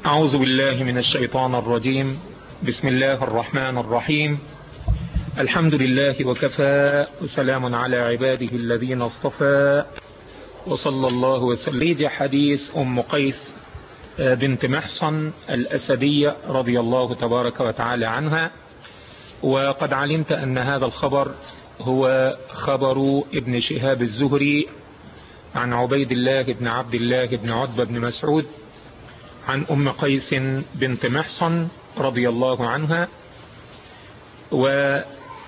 أعوذ بالله من الشيطان الرجيم. بسم الله الرحمن الرحيم. الحمد لله وكفى، وسلام على عباده الذين اصطفى، وصلى الله وسلم. حديث أم قيس بنت محصن الأسدية رضي الله تبارك وتعالى عنها. وقد علمت أن هذا الخبر هو خبر ابن شهاب الزهري عن عبيد الله بن عبد الله بن عتبة بن مسعود عن أم قيس بنت محصن رضي الله عنها. وعلمت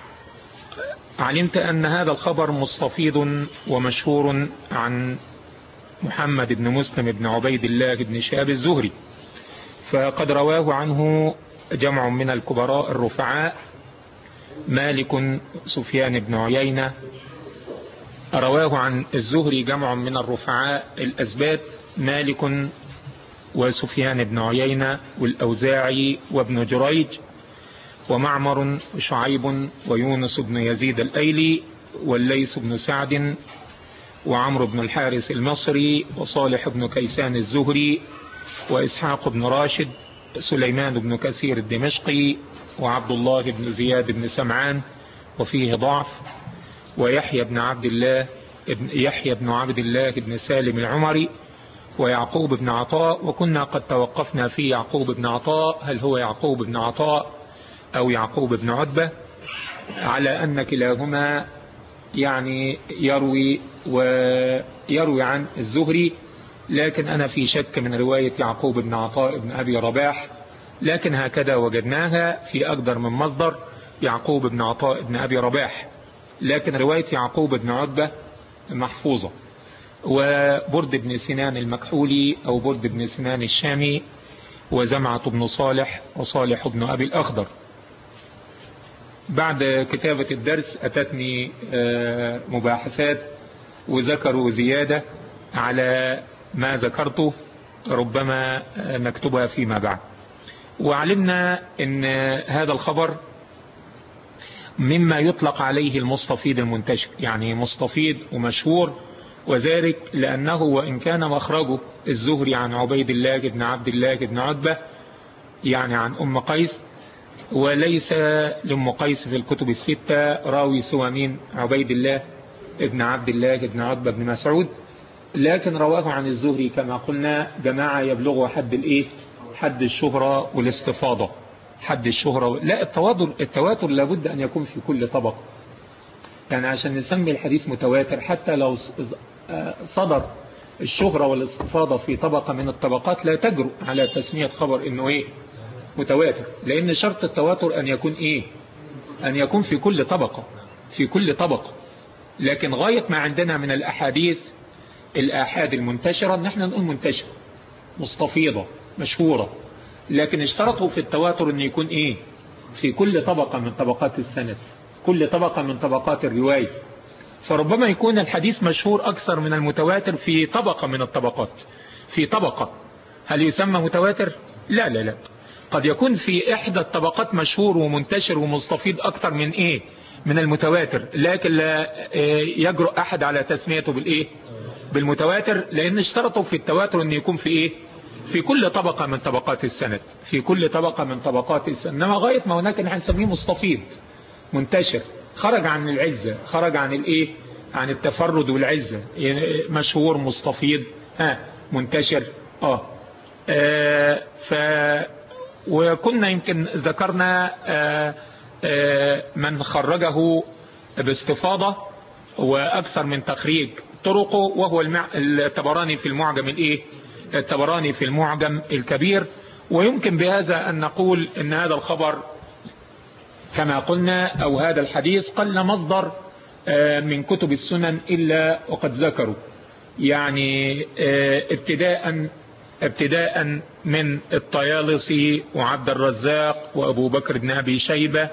أن هذا الخبر مستفيض ومشهور عن محمد بن مسلم بن عبيد الله بن شهاب الزهري، فقد رواه عنه جمع من الكبراء الرفعاء: مالك، سفيان بن عيينة. رواه عن الزهري جمع من الرفعاء الأثبات: مالك وسفيان بن عيينة والأوزاعي وابن جريج ومعمر وشعيب ويونس بن يزيد الأيلي والليث بن سعد وعمرو بن الحارث المصري وصالح بن كيسان الزهري وإسحاق بن راشد، سليمان بن كثير الدمشقي وعبد الله بن زياد بن سمعان وفيه ضعف، ويحيى بن عبد الله بن سالم العمري، ويعقوب بن عطاء. وكنا قد توقفنا في يعقوب بن عطاء، هل هو يعقوب بن عطاء أو يعقوب بن عتبة، على أن كلاهما يعني يروي عن الزهري، لكن أنا في شك من رواية يعقوب بن عطاء بن أبي رباح، لكن هكذا وجدناها في أكثر من مصدر: يعقوب بن عطاء بن أبي رباح، لكن رواية يعقوب بن عتبة محفوظة. وبرد بن سنان المكحولي أو برد بن سنان الشامي، وزمعة بن صالح، وصالح بن أبي الأخضر. بعد كتابة الدرس أتتني مباحثات وذكروا زيادة على ما ذكرته، ربما نكتبها فيما بعد. وعلمنا أن هذا الخبر مما يطلق عليه المستفيض المنتشر، يعني مستفيض ومشهور، وذلك لأنه وإن كان مخرجه الزهري عن عبيد الله بن عبد الله بن عتبة، يعني عن أم قيس، وليس لأم قيس في الكتب الستة راوي سوى من عبيد الله بن عبد الله بن عتبة بن مسعود، لكن رواه عن الزهري كما قلنا جماعة يبلغوا حد الشهرة والاستفاضة. حد الشهرة، لا، التواتر لابد أن يكون في كل طبقة، يعني عشان نسمي الحديث متواتر حتى لو صدر الشهرة والاستفاضة في طبقة من الطبقات لا تجرؤ على تسمية خبر انه متواتر، لان شرط التواتر ان يكون ان يكون في كل طبقة. لكن غاية ما عندنا من الآحاد المنتشرة نحن نقول منتشرة مستفيضة مشهورة، لكن اشترطوا في التواتر ان يكون في كل طبقة من طبقات السند، كل طبقة من طبقات الرواية. فربما يكون الحديث مشهور أكثر من المتواتر في طبقة من الطبقات. في طبقة هل يسمى متواتر؟ لا لا لا، قد يكون في إحدى الطبقات مشهور ومنتشر ومستفيض أكثر من المتواتر، لكن لا يجرؤ أحد على تسميته بالمتواتر، لأن اشترطوا في التواتر أن يكون في كل طبقة من طبقات السند، في كل طبقة من طبقات السند. إنما غاية ما هناك نحن نسميه مستفيض منتشر، خرج عن العزة، خرج عن عن التفرد والعزة، مشهور مستفيض منتشر. وكنا يمكن ذكرنا من خرجه باستفاضة وأكثر من تخريج طرقه، وهو الطبراني في المعجم الطبراني في المعجم الكبير. ويمكن بهذا أن نقول أن هذا الخبر كما قلنا أو هذا الحديث قل مصدر من كتب السنن إلا وقد ذكروا، يعني ابتداء من الطيالسي وعبد الرزاق وأبو بكر بن أبي شيبة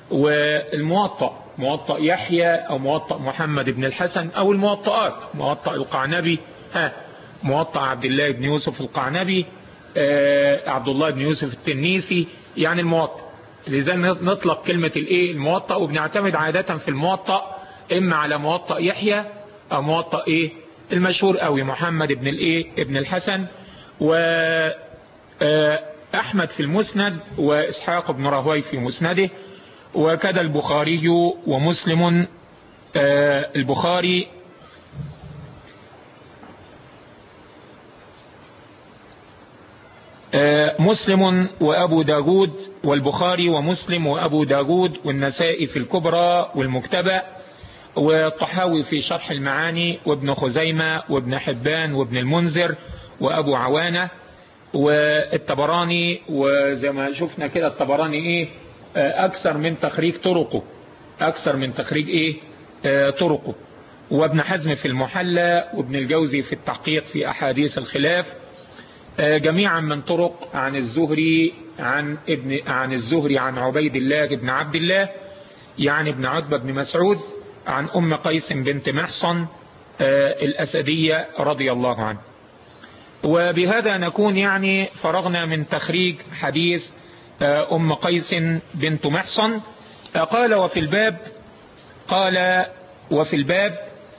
موطأ يحيى أو موطأ محمد بن الحسن أو الموطئات، موطأ القعنبي، موطأ عبد الله بن يوسف القعنبي، عبد الله بن يوسف التنيسي، يعني الموطأ. لذا نطلق كلمة الموطأ، وبنعتمد عادة في الموطأ إما على موطأ يحيى أو موطأ المشهور قوي محمد بن ابن الحسن. أحمد في المسند وإسحاق بن راهويه في مسنده، وكذا البخاري ومسلم. البخاري مسلم وأبو داود، والبخاري ومسلم وأبو داود والنسائي في الكبرى والمكتبة، والطحاوي في شرح المعاني، وابن خزيمة وابن حبان وابن المنذر وأبو عوانة والطبراني. وزي ما شفنا كده الطبراني أكثر من تخريج طرقه، أكثر من تخريج طرقه. وابن حزم في المحلى، وابن الجوزي في التحقيق في أحاديث الخلاف، جميعا من طرق عن الزهري عن الزهري عن عبيد الله بن عبد الله يعني ابن عتبة بن مسعود، عن أم قيس بنت محصن الأسدية رضي الله عنه. وبهذا نكون يعني فرغنا من تخريج حديث أم قيس بنت محصن. قال وفي الباب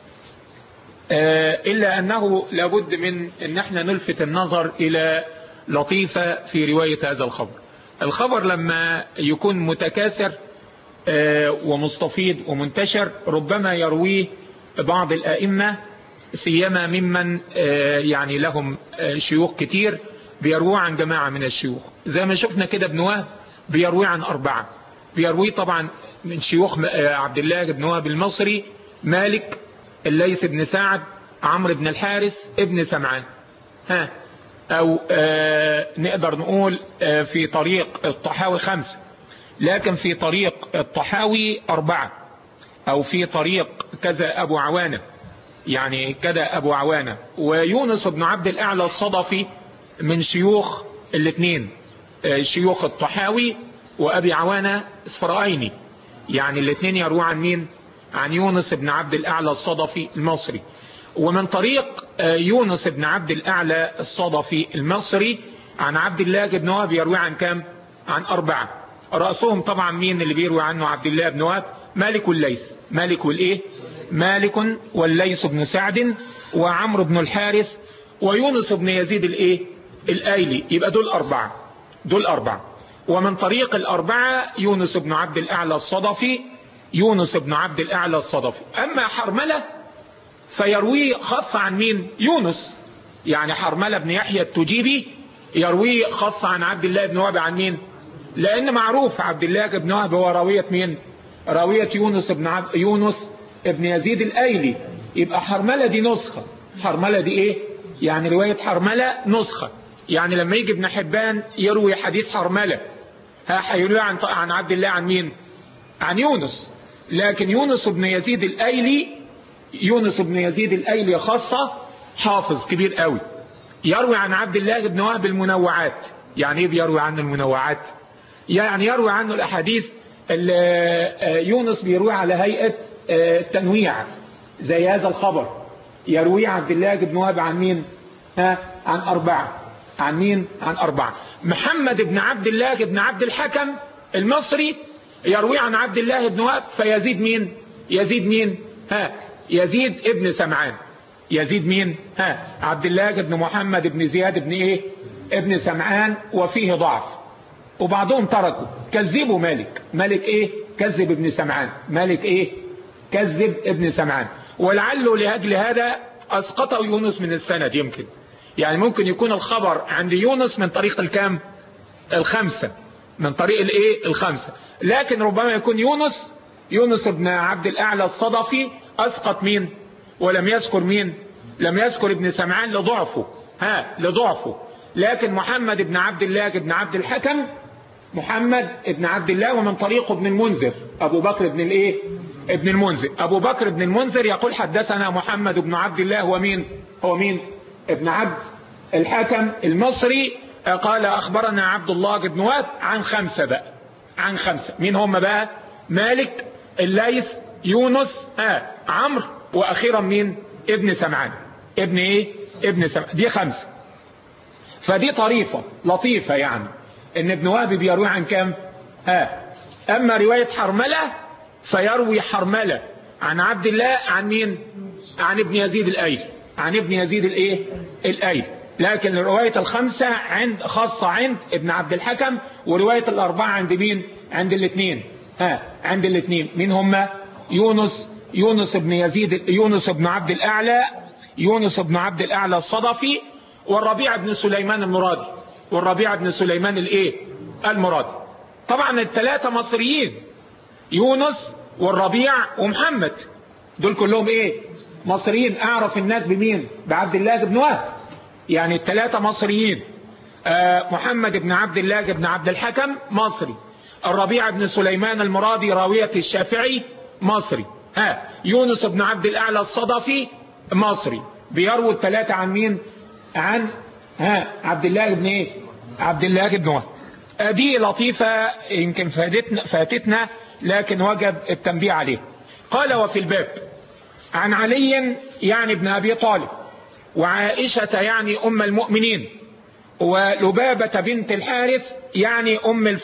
إلا أنه لابد من أن احنا نلفت النظر إلى لطيفة في رواية هذا الخبر لما يكون متكاثر ومستفيض ومنتشر، ربما يرويه بعض الأئمة سيما ممن يعني لهم شيوخ كتير، بيروي عن جماعة من الشيوخ، زي ما شفنا كده ابن وهب بيروي عن 4، بيروي طبعا من شيوخ عبد الله بن وهب المصري، مالك، الليث بن سعد، عمرو بن الحارث ابن سمعان، او نقدر نقول في طريق الطحاوي 5، لكن في طريق الطحاوي 4، او في طريق كذا ابو عوانة، يعني كذا ابو عوانة. ويونس بن عبد الاعلى الصدفي من شيوخ الاثنين، شيوخ الطحاوي وابي عوانة اسفرايني، يعني الاثنين يروى عن مين؟ عن يونس بن عبد الاعلى الصدفي المصري. ومن طريق يونس بن عبد الاعلى الصدفي المصري عن عبد الله بن وهب يروي عن كام؟ عن 4، رأسهم طبعا مين اللي بيروي عنه عبد الله بن وهب؟ مالك والليث، مالك والليث بن سعد وعمرو بن الحارث ويونس بن يزيد الايلي، يبقى دول 4. ومن طريق 4 يونس بن عبد الاعلى الصدفي. اما حرملة فيروي خاص عن مين؟ يونس، يعني حرملة بن يحيى التجيبي يروي خاص عن عبد الله بن وهب عن مين؟ لان معروف عبد الله بن وهب هو راوية مين؟ راوية يونس ابن يزيد الايلي، يبقى حرملة دي نسخة. حرملة دي يعني رواية حرملة نسخة، يعني لما يجي ابن حبان يروي حديث حرملة هيروي عن عبد الله عن مين؟ عن يونس. لكن يونس بن يزيد الايلي خاصة حافظ كبير قوي، يروي عن عبد الله بن وهب المنوعات. يعني ايه بيروي عنه المنوعات؟ يعني يروي عنه الاحاديث يونس بيروي على هيئة تنويع، زي هذا الخبر يروي عبد الله بن وهب عن مين؟ عن 4. عن مين؟ عن 4. محمد بن عبد الله بن عبد الحكم المصري يروي عن عبد الله بن وهب، فيزيد مين؟ يزيد ابن سمعان. يزيد مين؟ عبد الله بن محمد بن زياد بن ابن سمعان، وفيه ضعف، وبعضهم تركوا، كذبوا مالك كذب ابن سمعان، كذب ابن سمعان، ولعله لأجل هذا أسقطوا يونس من السند. يمكن يعني ممكن يكون الخبر عند يونس من طريق الكام؟ 5، من طريق 5، لكن ربما يكون يونس بن عبد الأعلى الصدفي أسقط مين؟ ولم يذكر مين؟ لم يذكر ابن سمعان لضعفه. لكن محمد بن عبد الله بن عبد الحكم، محمد بن عبد الله، ومن طريقه ابن المنذر، أبو بكر بن ابن المنذر. أبو بكر بن المنذر يقول حدثنا محمد بن عبد الله، هو مين؟ ابن عبد الحكم المصري، قال أخبرنا عبد الله بن وهب عن 5 عن 5. مين هم بقى؟ مالك، الليث، يونس، عمرو، وأخيرا مين؟ ابن سمعان. ابن سمعان. دي 5. فدي طريفة لطيفة، يعني ان ابن وهب بيروي عن كام؟ اما رواية حرملة فيروي حرملة عن عبد الله عن مين؟ عن ابن يزيد الايلي. لكن رواية الخمسة خاصة عند ابن عبد الحكم، ورواية الأربعة عند مين؟ عند الاثنين. عند الاثنين. مين هم؟ يونس بن يزيد، يونس بن عبد الأعلى، يونس بن عبد الأعلى الصدفي، والربيع بن سليمان المرادي، والربيع بن سليمان المرادي. طبعا الثلاثة مصريين، يونس والربيع ومحمد، دول كلهم مصريين. اعرف الناس بمين؟ بعبد الله بن وهب. يعني الثلاثة مصريين. محمد بن عبد الله بن عبد الحكم مصري، الربيع بن سليمان المرادي راوية الشافعي مصري، يونس بن عبد الأعلى الصدفي مصري. بيروي الثلاثة عن مين؟ عن عبد الله بن عبد الله بن وهب. دي لطيفة يمكن فاتتنا لكن وجب التنبيه عليه. قال: وفي الباب عن علي يعني ابن أبي طالب، وعائشة يعني أم المؤمنين، ولبابة بنت الحارث يعني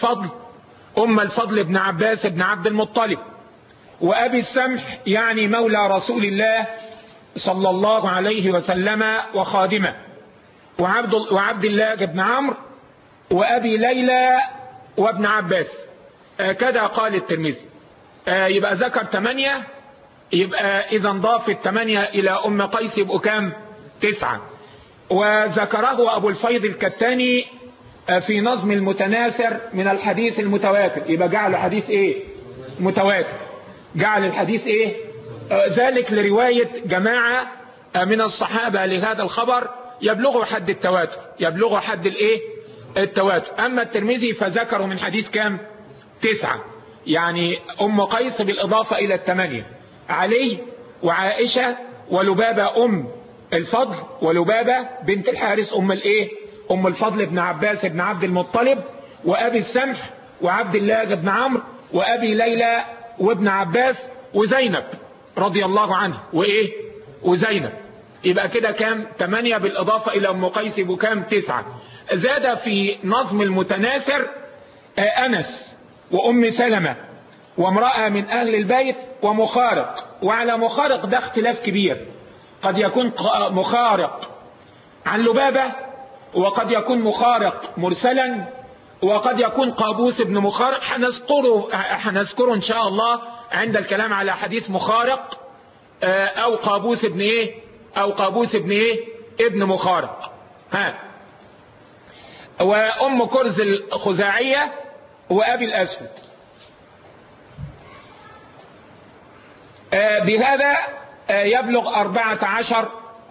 أم الفضل بن عباس بن عبد المطلب، وأبي السمح يعني مولى رسول الله صلى الله عليه وسلم وخادمه، وعبد الله بن عمرو، وأبي ليلى، وابن عباس. كذا قال الترمذي. يبقى ذكر 8، يبقى إذا ضاف 8 إلى أم قيس يبقوا كام؟ 9. وذكره أبو الفيض الكتاني في نظم المتناثر من الحديث المتواتر، يبقى جعل حديث متواتر، جعل الحديث ذلك لرواية جماعة من الصحابة لهذا الخبر يبلغوا حد التواتر، يبلغوا حد التواتر. أما الترمذي فذكره من حديث كام؟ 9. يعني أم قيس بالإضافة إلى 8، علي وعائشة ولبابة أم الفضل، ولبابة بنت الحارث أم الفضل بن عباس بن عبد المطلب، وأبي السمح وعبد الله بن عمرو، وأبي ليلى وابن عباس، وزينب رضي الله عنه وزينب. يبقى كده كام؟ 8 بالإضافة إلى أم قيس يبقوا كام؟ 9. زاد في نظم المتناثر أنس وأم سلمة وامرأة من أهل البيت ومخارق. وعلى مخارق ده اختلاف كبير، قد يكون مخارق عن لبابة، وقد يكون مخارق مرسلا، وقد يكون قابوس بن مخارق. هنذكره إن شاء الله عند الكلام على حديث مخارق، أو قابوس ابن أو قابوس ابن مخارق. وأم كرز الخزاعية، وأبي الأسود. بهذا يبلغ 14.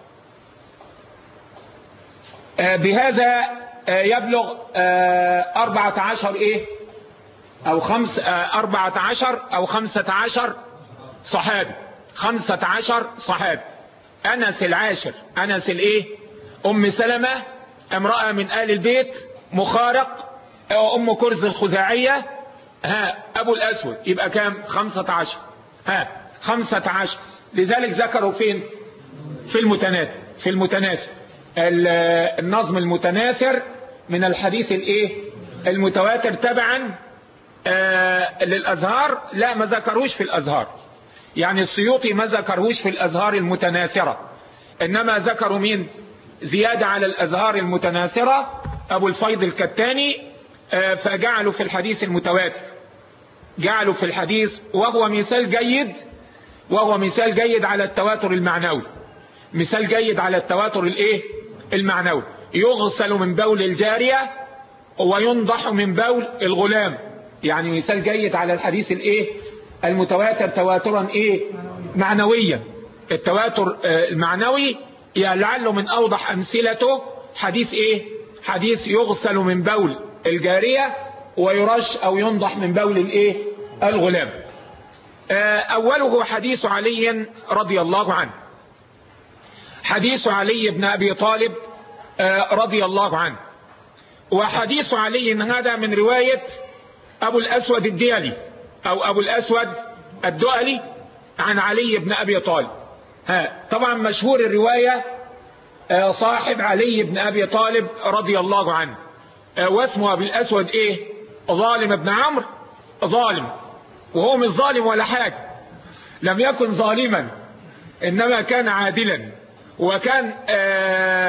بهذا يبلغ 14 أو 14 أو 15 صحابي، 15 صحابي. أنس العاشر، أنس أم سلمة امرأة من آل البيت، مخارق، أم كرز الخزاعية، أبو الأسود. يبقى كام؟ 15. 15. لذلك ذكروا فين؟ في المتناثر. النظم المتناثر من الحديث المتواتر تبعا للأزهار. لا، ما ذكروش في الأزهار، يعني السيوطي ما ذكروش في الأزهار المتناثرة، إنما ذكروا مين؟ زيادة على الأزهار المتناثرة أبو الفيض الكتاني، فجعلوا في الحديث المتواتر، جعلوا في الحديث، وهو مثال جيد على التواتر المعنوي، مثال جيد على التواتر المعنوي. يغسل من بول الجارية وينضح من بول الغلام، يعني مثال جيد على الحديث المتواتر تواترا معنويا. التواتر المعنوي لعله من أوضح أمثلته حديث حديث يغسل من بول الجارية ويرش أو ينضح من بول الغلام. أوله حديث علي رضي الله عنه، حديث علي بن أبي طالب رضي الله عنه. وحديث علي هذا من رواية أبو الأسود الديلي أو أبو الأسود الدؤلي عن علي بن أبي طالب. طبعا مشهور الرواية صاحب علي بن أبي طالب رضي الله عنه، واسمه أبو الأسود ظالم بن عمرو، ظالم، وهو مش ظالم ولا حاجة، لم يكن ظالما، إنما كان عادلا، وكان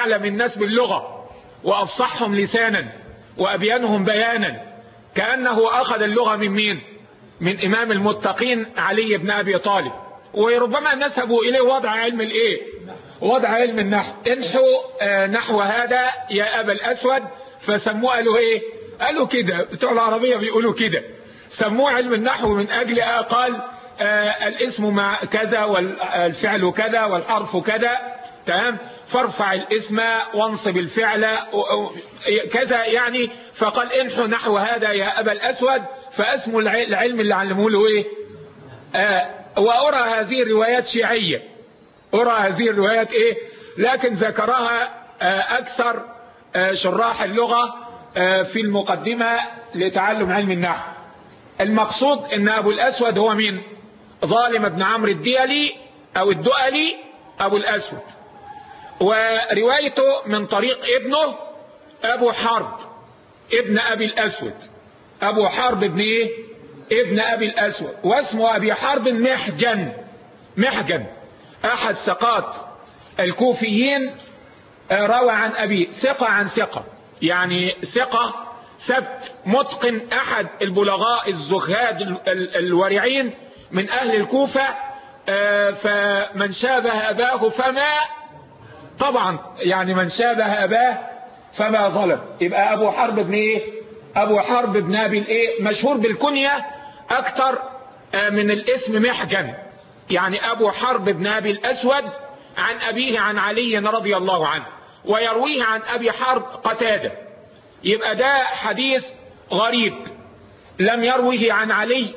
أعلم الناس باللغة وأفصحهم لسانا وأبينهم بيانا، كأنه أخذ اللغة من مين؟ من إمام المتقين علي بن أبي طالب. وربما نسبوا إليه وضع علم الإيه؟ وضع علم النحو. انحوا نحو هذا يا أبا الأسود، فسموه قالوا إيه؟ قالوا كده، بتوع العربية بيقولوا كده، سموه علم النحو من أجل قال الاسم مع كذا والفعل كذا والحرف كذا، تمام، فارفع الاسم وانصب الفعل كذا يعني. فقال انحوا نحو هذا يا أبا الأسود، فاسمه العلم اللي علموه له ايه؟ وأرى هذه الروايات شيعية، أرى هذه الروايات ايه، لكن ذكرها أكثر شراح اللغة في المقدمة لتعلم علم النحو. المقصود ان أبو الأسود هو مين؟ ظالم بن عمرو الديلي أو الدؤلي أبو الأسود. وروايته من طريق ابنه أبو حرب ابن أبي الأسود. أبو حرب ابن إيه؟ ابن أبي الأسود، واسمه أبي حرب محجن أحد ثقات الكوفيين، روى عن أبي ثقة عن ثقة، يعني ثقة سبت متقن، أحد البلغاء الزهاد الورعين من أهل الكوفة. فمن شابه أباه فما، طبعا يعني من شابه أباه فما ظلم. يبقى أبو حرب ابن إيه؟ أبو حرب ابن أبي الإيه؟ مشهور بالكنية أكتر من الاسم محجن، يعني أبو حرب ابن أبي الأسود عن أبيه عن علي رضي الله عنه، ويرويه عن أبي حرب قتادة. يبقى ده حديث غريب لم يرويه عن علي،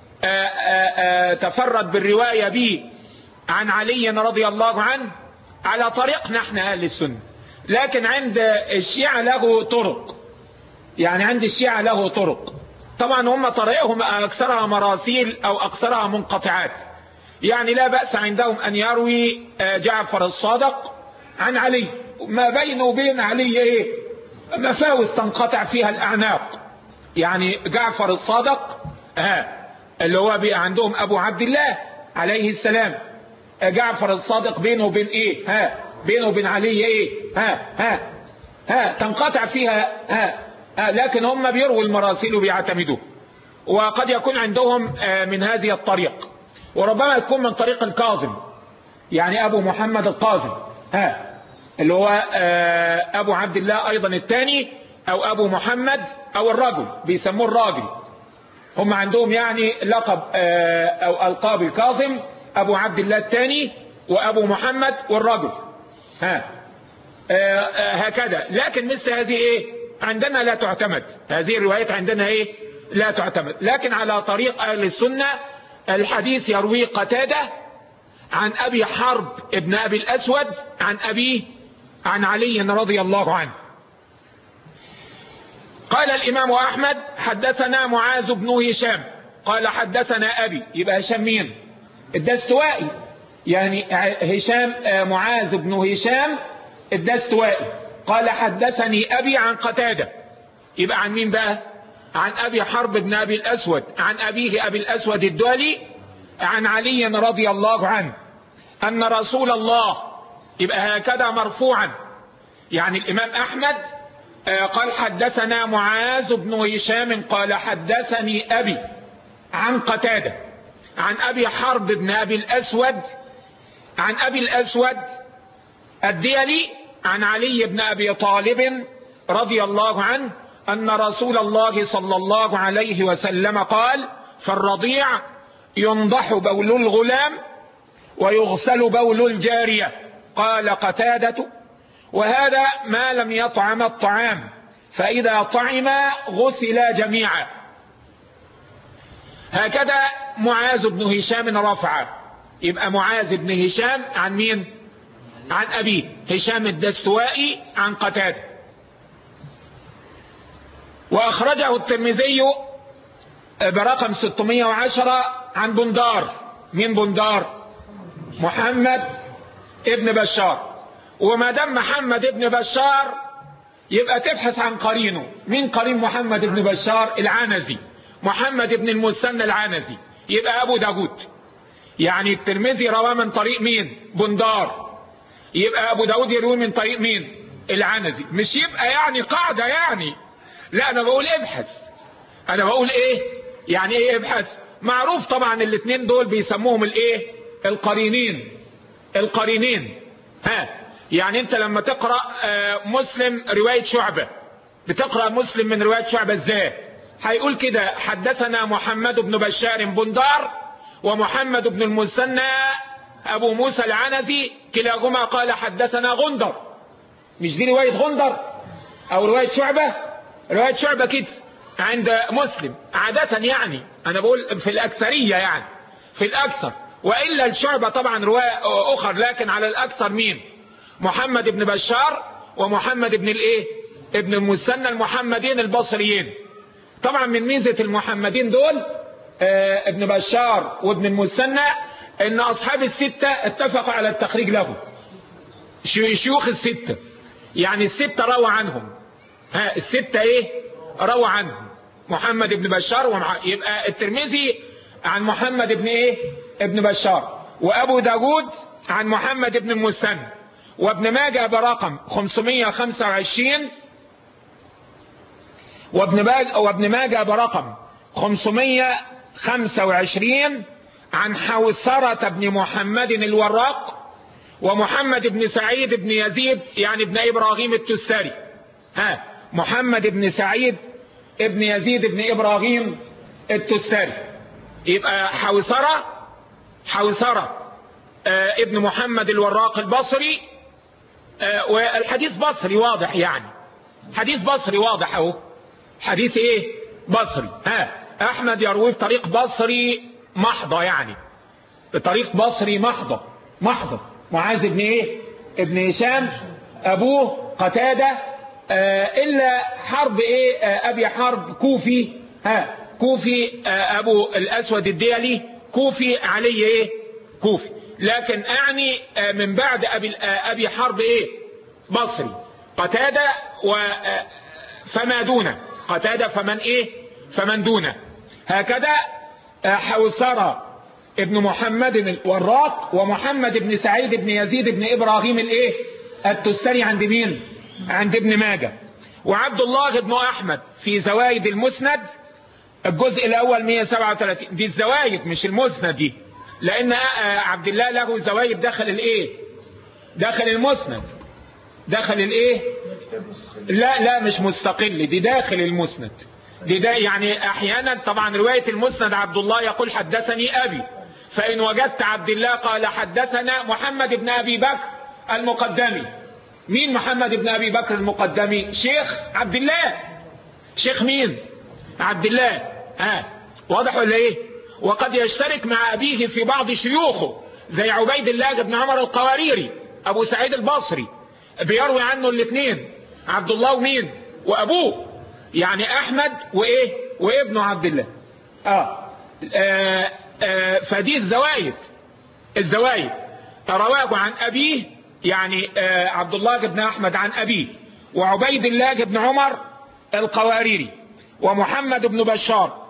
تفرد بالرواية به عن علي رضي الله عنه على طريقنا احنا أهل السنة، لكن عند الشيعة له طرق، يعني عند الشيعة له طرق. طبعا هم طريقهم أكثرها مراسيل أو أكثرها منقطعات، يعني لا بأس عندهم أن يروي جعفر الصادق عن علي، ما بينه وبين علي إيه؟ مفاوز تنقطع فيها الأعناق. يعني جعفر الصادق اللي هو عندهم أبو عبد الله عليه السلام، جعفر الصادق بينه وبين إيه؟ بينه وبين علي إيه؟ تنقطع فيها لكن هم بيروا المراسيل وبيعتمدوا. وقد يكون عندهم من هذه الطريق، وربما يكون من طريق الكاظم، يعني أبو محمد الكاظم اللي هو أبو عبد الله أيضا الثاني، أو أبو محمد، أو الرجل بيسموه الراجل. هم عندهم يعني لقب أو ألقاب الكاظم، أبو عبد الله الثاني وأبو محمد والرجل هكذا. لكن مثل هذه إيه؟ عندنا لا تعتمد، هذه الروايات عندنا إيه؟ لا تعتمد. لكن على طريق أهل السنة الحديث يروي قتادة عن أبي حرب ابن أبي الأسود عن أبيه عن علي رضي الله عنه. قال الإمام أحمد حدثنا معاذ بن هشام قال حدثنا أبي. يبقى هشام مين؟ الدستوائي، يعني هشام معاذ بن هشام الدستوائي قال حدثني أبي عن قتادة. يبقى عن مين بقى؟ عن أبي حرب بن أبي الأسود عن أبيه أبي الأسود الدولي عن علي رضي الله عنه أن رسول الله، يبقى هكذا مرفوعا. يعني الإمام أحمد قال حدثنا معاذ بن هشام قال حدثني أبي عن قتادة عن أبي حرب بن أبي الأسود عن أبي الأسود الديلي عن علي بن أبي طالب رضي الله عنه أن رسول الله صلى الله عليه وسلم قال: فالرضيع ينضح بول الغلام ويغسل بول الجارية. قال قتادة: وهذا ما لم يطعم الطعام، فإذا طعم غسلا جميعا. هكذا معاذ بن هشام رفع. يبقى معاذ بن هشام عن مين؟ عن أبيه هشام الدستوائي عن قتادة. وأخرجه الترمذي برقم 610 عن بندار. من بندار؟ محمد ابن بشار. وما دام محمد ابن بشار يبقى تبحث عن قرينه. مين قرين محمد ابن بشار؟ العنزي، محمد ابن المثنى العنزي، يبقى أبو داود. يعني الترمذي رواه من طريق مين؟ بندار. يبقى أبو داود يروي من طريق مين؟ العنزي. مش يبقى يعني قاعدة يعني، لا انا بقول ابحث. انا بقول ايه يعني ايه ابحث. معروف طبعا الاثنين دول بيسموهم الايه القرينين. يعني انت لما تقرأ مسلم رواية شعبة، بتقرأ مسلم من رواية شعبة ازاي؟ هيقول كده: حدثنا محمد بن بشار بندار ومحمد بن المثنى ابو موسى العنزي كلاهما قال حدثنا غندر. مش دي رواية غندر او رواية شعبة؟ رواية شعبة كده عند مسلم عادة، يعني انا بقول في الاكثرية، يعني في الاكثر، وإلا الشعبة طبعا رواية أخر، لكن على الأكثر مين؟ محمد بن بشار ومحمد بن الإيه؟ ابن المثنى، المحمدين البصريين. طبعا من ميزة المحمدين دول ابن بشار وابن المثنى إن أصحاب الستة اتفقوا على التخريج له، شيوخ الستة، يعني الستة روى عنهم. الستة إيه؟ روى عنهم محمد بن بشار يبقى الترمذي عن محمد بن ايه؟ ابن بشار، وابو داود عن محمد بن المثنى، وابن ماجه برقم 525، وابن ماجه برقم 525 عن حوثرة بن محمد الوراق، ومحمد بن سعيد بن يزيد يعني ابن ابراهيم التستري. محمد بن سعيد ابن يزيد ابن ابراهيم التستري. يبقى حوثرة ابن محمد الوراق البصري، والحديث بصري واضح، يعني حديث بصري واضح اهو، حديث ايه؟ بصري. احمد يروي بطريق بصري محضة، يعني بطريق بصري محضة. معاذ ابن ايه؟ ابن هشام ابوه قتادة، الا حرب ايه؟ ابي حرب كوفي، كوفي، ابو الاسود الديلي كوفي، علي ايه؟ كوفي، لكن اعني من بعد ابي حرب ايه؟ بصري. قتادة فما دونه، قتادة فمن ايه؟ فمن دونه. هكذا حوثرة ابن محمد الوراق، ومحمد بن سعيد بن يزيد بن ابراهيم الايه؟ التستري عند مين؟ عند ابن ماجه. وعبد الله بن احمد في زوايد المسند الجزء الاول 137، دي الزوايد مش المسند دي، لان عبد الله له زوايد داخل الايه؟ داخل المسند، داخل الايه؟ لا مش مستقل، دي داخل المسند. دي ده يعني احيانا طبعا رواية المسند عبد الله يقول حدثني ابي، فان وجدت عبد الله قال حدثنا محمد بن ابي بكر المقدمي. مين محمد بن ابي بكر المقدمي؟ شيخ عبد الله. شيخ مين؟ عبد الله. واضح ولا ايه؟ وقد يشترك مع ابيه في بعض شيوخه، زي عبيد الله بن عمر القواريري ابو سعيد البصري، بيروي عنه الاثنين، عبد الله ومين؟ وابوه، يعني احمد وايه؟ وابنه عبد الله. فدي الزوايد رواه عن ابيه، يعني عبد الله بن احمد عن ابيه، وعبيد الله بن عمر القواريري، ومحمد بن بشار،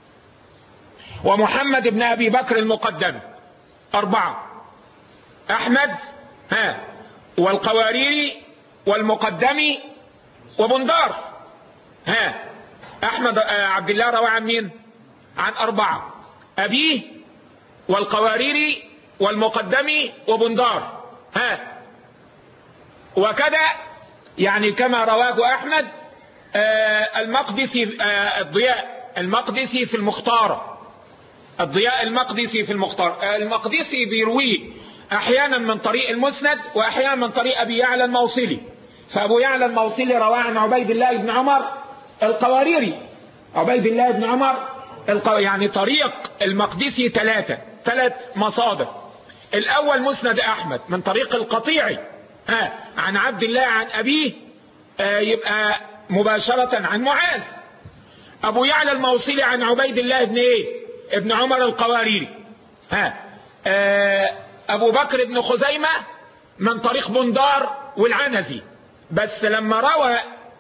ومحمد بن ابي بكر المقدم. 4: احمد والقواريري والمقدمي وبندار. احمد عبد الله روى عن مين؟ عن 4: ابيه والقواريري والمقدمي وبندار. وكذا يعني كما رواه احمد المقدسي، الضياء المقدسي في المختار، الضياء المقدسي في المختار. المقدسي بيرويه احيانا من طريق المسند، واحيانا من طريق ابي يعلى الموصلي. فابو يعلى الموصلي رواه عن عبيد الله بن عمر القواريري، عبيد الله بن عمر يعني طريق المقدسي 3 مصادر. الاول مسند احمد من طريق القطيعي عن عبد الله عن ابيه، يبقى مباشرة عن معاذ. ابو يعلى الموصلي عن عبيد الله بن ايه؟ ابن عمر القواريري. ابو بكر بن خزيمة من طريق بندار والعنزي، بس لما روى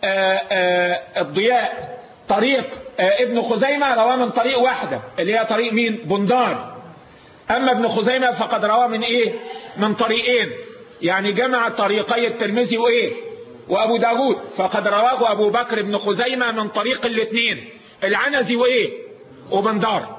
الضياء طريق ابن خزيمة رواه من طريق واحدة اللي هي طريق مين؟ بندار. اما ابن خزيمة فقد رواه من ايه؟ من طريقين، يعني جمع طريقي الترمذي وايه؟ وأبو داود، فقد رواه أبو بكر بن خزيمة من طريق الاثنين، العنزي وإيه وبندار.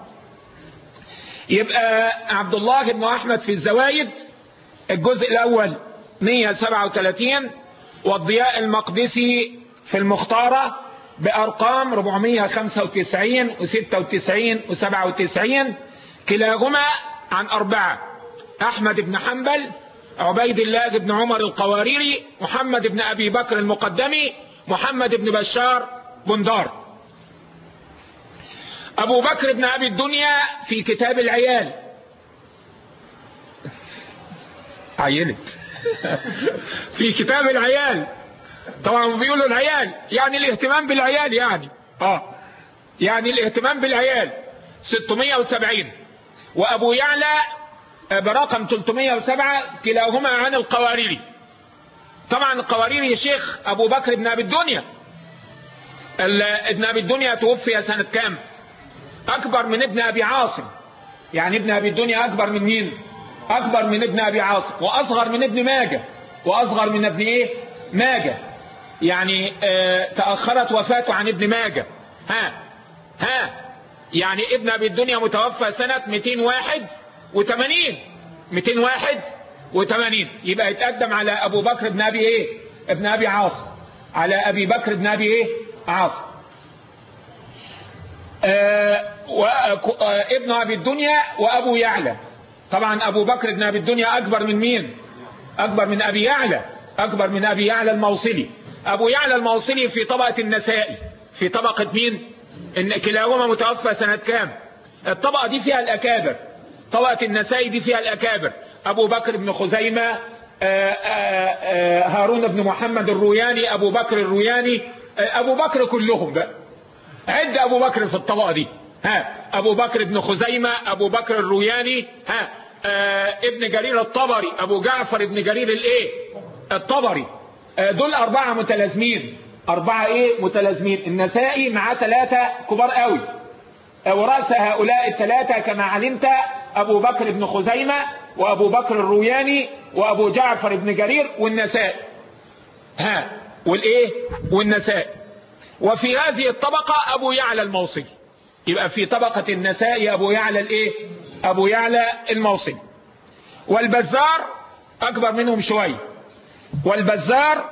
يبقى عبد الله بن أحمد في الزوايد الجزء الأول 137، والضياء المقدسي في المختارة بأرقام 495 و96 و97، كلاهما عن 4: أحمد بن حنبل، عبيد الله بن عمر القواريري، محمد بن أبي بكر المقدمي، محمد بن بشار بندار. أبو بكر بن أبي الدنيا في كتاب العيال عيلت في كتاب العيال، طبعا بيقولوا العيال يعني الاهتمام بالعيال، يعني الاهتمام بالعيال 670، وأبو يعلى برقم 307، كلاهما عن القواريري. طبعا القواريري يا شيخ أبو بكر بن أبي الدنيا. ابن أبي الدنيا توفي سنة كام؟ أكبر من ابن أبي عاصم، يعني ابن أبي الدنيا أكبر من مين؟ أكبر من ابن أبي عاصم، وأصغر من ابن ماجه، وأصغر من ابن إيه؟ ماجه، يعني تأخرت وفاته عن ابن ماجه. يعني ابن أبي الدنيا متوفى سنة 281، يبقى يتقدم على أبو بكر بن أبي إيه؟ ابن أبي عاصم، على أبي بكر بن أبي إيه؟ عاصم. ابن أبي الدنيا وأبو يعلى. طبعا أبو بكر بن أبي الدنيا أكبر من مين؟ أكبر من أبي يعلى، أكبر من أبي يعلى الموصلي. أبو يعلى الموصلي في طبقة النسائي، في طبقة مين؟ إن كلاهما متوفى سنة كام؟ الطبقة دي فيها الأكابر، طبقة النسائي دي فيها الأكابر: أبو بكر بن خزيمة، هارون بن محمد الروياني، أبو بكر الروياني، أبو بكر كلهم بقى، عد أبو بكر في الطبقة دي. أبو بكر بن خزيمة، أبو بكر الروياني، ابن جرير الطبري، أبو جعفر ابن جرير الإيه؟ الطبري. دول 4 متلازمين، 4 إيه متلازمين. النسائي مع 3 كبار قوي، ورأس هؤلاء ال3 كما علمت أبو بكر بن خزيمة، وأبو بكر الروياني، وأبو جعفر بن جرير، والنسائي. والإيه؟ والنسائي. وفي هذه الطبقة أبو يعلى الموصلي، يبقى في طبقة النسائي أبو يعلى الإيه؟ أبو يعلى الموصلي. والبزار أكبر منهم شوية، والبزار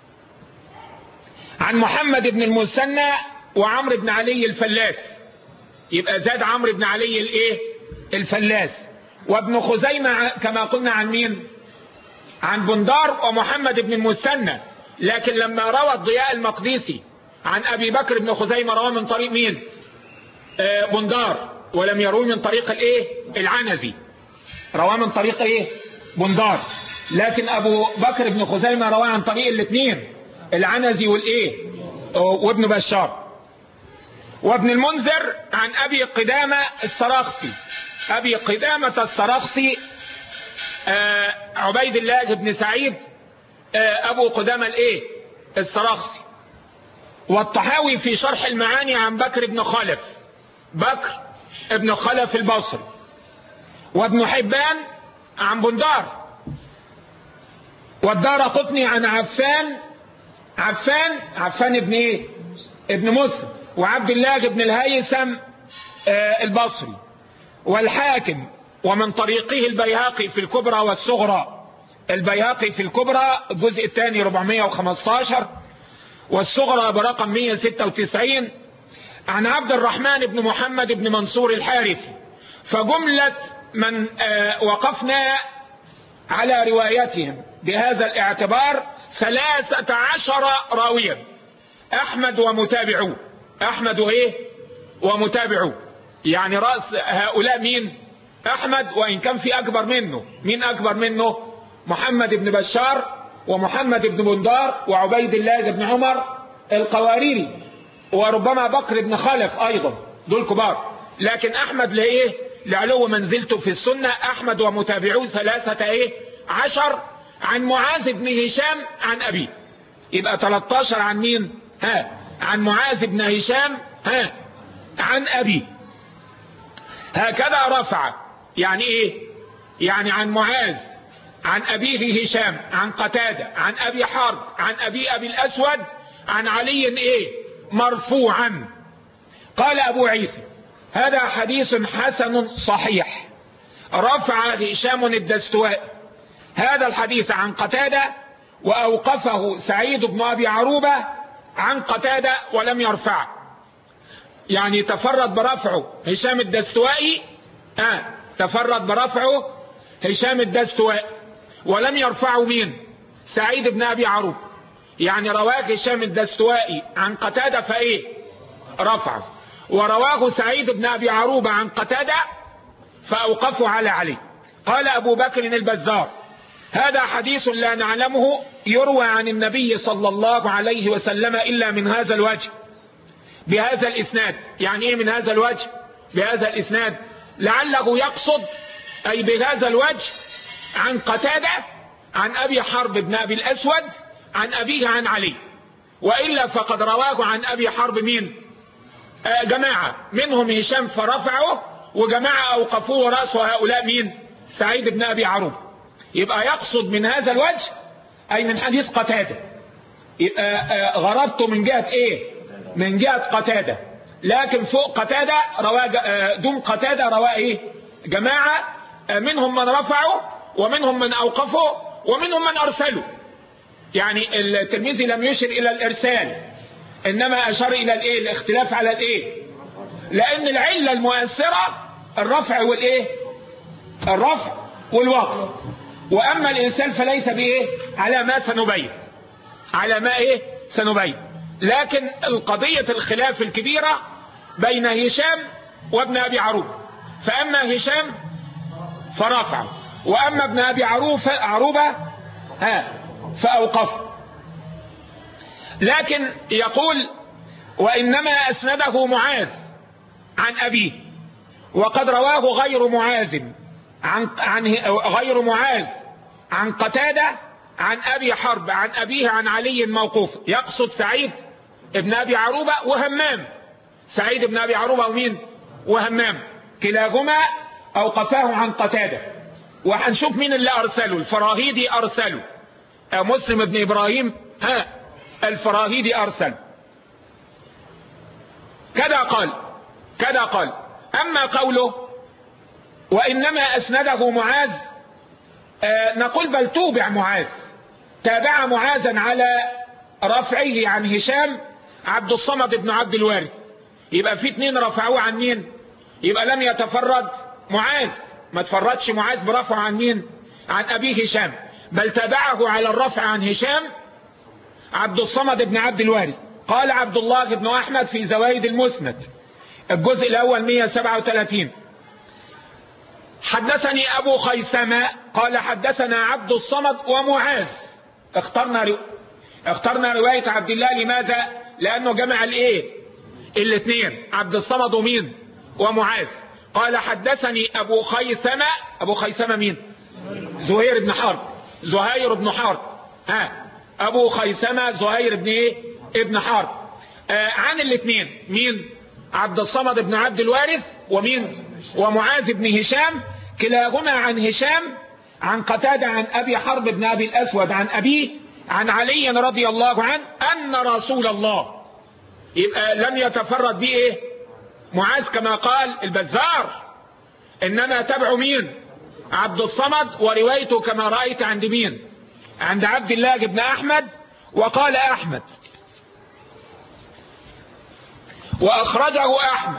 عن محمد بن المثنى وعمرو بن علي الفلاس، يبقى زاد عمرو بن علي الإيه؟ الفلاس. وابن خزيمة كما قلنا عن مين؟ عن بندار ومحمد بن المثنى، لكن لما روى الضياء المقدسي عن أبي بكر بن خزيمة رواه من طريق مين؟ بندار، ولم يروي من طريق الإيه؟ العنزي، رواه من طريق إيه؟ بندار. لكن أبو بكر بن خزيمة رواه عن طريق الاثنين، العنزي والإيه؟ وابن بشار. وابن المنذر عن أبي قدامة السراخسي، أبي قدامة السراخسي عبيد الله بن سعيد، أبو قدامة الإيه؟ السراخسي. والطحاوي في شرح المعاني عن بكر بن خلف، بكر ابن خلف البصري. وابن حبان عن بندار. والدارقطني عن عفان ابن ايه؟ ابن مسلم، وعبد الله بن الهيثم البصري. والحاكم ومن طريقه البيهقي في الكبرى والصغرى، البيهقي في الكبرى الجزء الثاني 415، والصغرى برقم 196، عن عبد الرحمن بن محمد بن منصور الحارثي. فجملة من وقفنا على روايتهم بهذا الاعتبار 13 راويا، أحمد ومتابعوه، أحمد وإيه؟ ومتابعوه، يعني رأس هؤلاء مين؟ أحمد، وإن كان في أكبر منه. مين أكبر منه؟ محمد بن بشار، ومحمد بن بندار، وعبيد الله بن عمر القواريري، وربما بكر بن خلف أيضا، دول كبار. لكن أحمد لإيه؟ لعلو منزلته في السنة. أحمد ومتابعوه 13 عن معاذ بن هشام عن أبي، يبقى 13 عن مين؟ عن معاذ بن هشام عن أبي. هكذا رفع، يعني إيه؟ يعني عن معاذ عن أبيه هشام عن قتادة عن أبي حرب عن أبي الأسود عن علي إيه مرفوعا. قال أبو عيسى هذا حديث حسن صحيح. رفع هشام الدستوائي هذا الحديث عن قتادة وأوقفه سعيد بن أبي عروبة عن قتادة ولم يرفع، يعني تفرد برفعه هشام الدستوائي تفرد برفعه هشام الدستوائي ولم يرفعه مين؟ سعيد بن أبي عروبة. يعني رواه هشام الدستوائي عن قتادة فإيه رفعه، ورواه سعيد بن أبي عروبة عن قتادة فأوقفوا على علي. قال أبو بكر البزار هذا حديث لا نعلمه يروى عن النبي صلى الله عليه وسلم إلا من هذا الوجه بهذا الإسناد. يعني إيه من هذا الوجه بهذا الإسناد؟ لعله يقصد أي بهذا الوجه عن قتادة عن أبي حرب بن أبي الأسود عن أبيه عن علي، وإلا فقد رواه عن أبي حرب مين؟ جماعة منهم هشام فرفعه، وجماعة أوقفوه ورأس هؤلاء مين؟ سعيد بن أبي عروبة. يبقى يقصد من هذا الوجه أي من حديث قتادة. يبقى غربته من جهة إيه؟ من جهة قتادة، لكن فوق قتادة دون قتادة رواه إيه؟ جماعة منهم من رفعه ومنهم من أوقفه ومنهم من أرسله. يعني الترمذي لم يشر إلى الإرسال، إنما أشار إلى الإيه؟ الاختلاف على الإيه؟ لأن العلة المؤثرة الرفع والإيه؟ الرفع والوقف، وأما الإرسال فليس بإيه؟ على ما سنبين، على ما إيه؟ سنبين. لكن القضية الخلاف الكبيرة بين هشام وابن أبي عروبة، فأما هشام فرفعه، وأما ابن أبي عروبة فأوقفه. لكن يقول وإنما أسنده معاذ عن أبيه، وقد رواه غير معاذ عن قتادة عن أبي حرب عن أبيه عن علي موقوف. يقصد سعيد ابن أبي عروبة وهمام، سعيد بن أبي عروبة ومين؟ وهمام، كلاهما أوقفاه عن قتادة. وهنشوف مين اللي أرسله. الفراهيدي أرسله، مسلم بن إبراهيم الفراهيدي أرسل. كذا قال. أما قوله وإنما أسنده معاذ، نقول بل توبع معاذ، تابع معاذا على رفعه عن هشام عبد الصمد بن عبد الوارث. يبقى في 2 رفعوه عن مين؟ يبقى لم يتفرد معاذ، ما تفردش معاذ برفعه عن مين؟ عن أبي هشام، بل تابعه على الرفع عن هشام عبد الصمد بن عبد الوارث. قال عبد الله بن أحمد في زوائد المسند الجزء الأول 137 حدثني أبو خيثمة قال حدثنا عبد الصمد ومعاذ. اخترنا رواية عبد الله. لماذا؟ لأنه جمع الاثنين عبد الصمد ومين؟ ومعاذ. قال حدثني أبو خيثمة مين؟ زهير بن حرب أبو خيثمة زهير ابن حرب عن الاثنين مين؟ عبد الصمد بن عبد الوارث ومين؟ ومعاذ بن هشام، كلاهما عن هشام عن قتادة عن أبي حرب بن أبي الأسود عن أبيه عن علي رضي الله عنه أن رسول الله. يبقى لم يتفرد به معاذ كما قال البزار، إنما تبع مين؟ عبد الصمد، وروايته كما رأيت عند مين؟ عند عبد الله بن أحمد. وقال أحمد وأخرجه أحمد،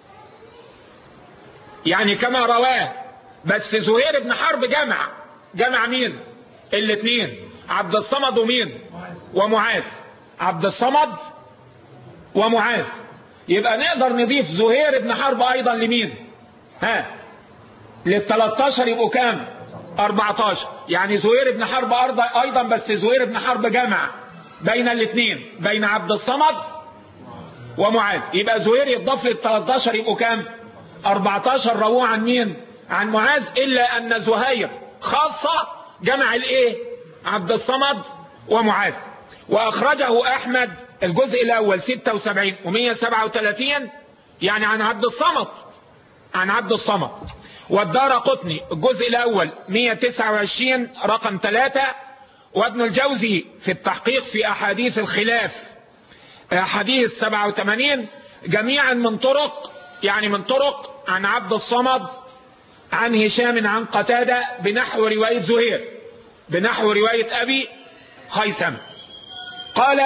يعني كما رواه، بس زهير بن حرب جمع مين؟ الاثنين عبد الصمد ومين؟ ومعاذ. عبد الصمد ومعاذ. يبقى نقدر نضيف زهير بن حرب أيضا لمين؟ لل13 يبقوا كام؟ 14. يعني زهير بن حرب أيضا، بس زهير بن حرب جمع بين الاثنين، بين عبد الصمد ومعاذ. يبقى زهير يضاف لل13 يبقوا كام؟ 14 رواه عن مين؟ عن معاذ. إلا أن زهير خاصة جمع عبد الصمد ومعاذ. وأخرجه أحمد الجزء الأول 76 و137 يعني عن عبد الصمد. والدارقطني الجزء الأول 129 رقم 3، وابن الجوزي في التحقيق في أحاديث الخلاف حديث 87، جميعا من طرق، يعني من طرق عن عبد الصمد عن هشام عن قتادة بنحو رواية زهير بنحو رواية أبي خيثم. قال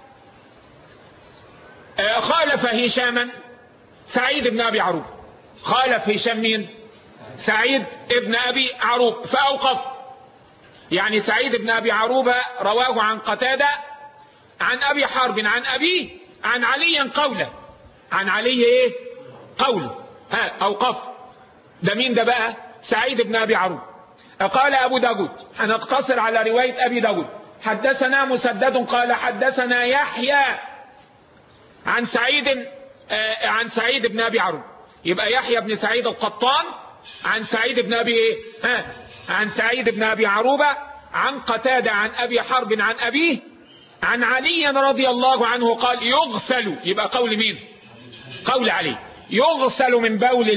خالف هشاما سعيد بن أبي عروبة. خالف هشام مين؟ سعيد بن أبي عروبة فأوقف. يعني سعيد بن أبي عروبة رواه عن قتادة عن أبي حرب عن أبيه عن علي قوله، عن علي ايه قوله، أوقف. ده مين ده بقى؟ سعيد بن أبي عروبة. قال أبو داود، هنقتصر على رواية أبي داود. حدثنا مسدد قال حدثنا يحيى عن سعيد بن أبي عروبة. يبقى يحيى بن سعيد القطان عن سعيد بن أبي ايه عن سعيد بن أبي عروبة عن قتادة عن أبي حرب عن أبيه عن علي رضي الله عنه قال يغسل. يبقى قول مين؟ قول علي. يغسل من بول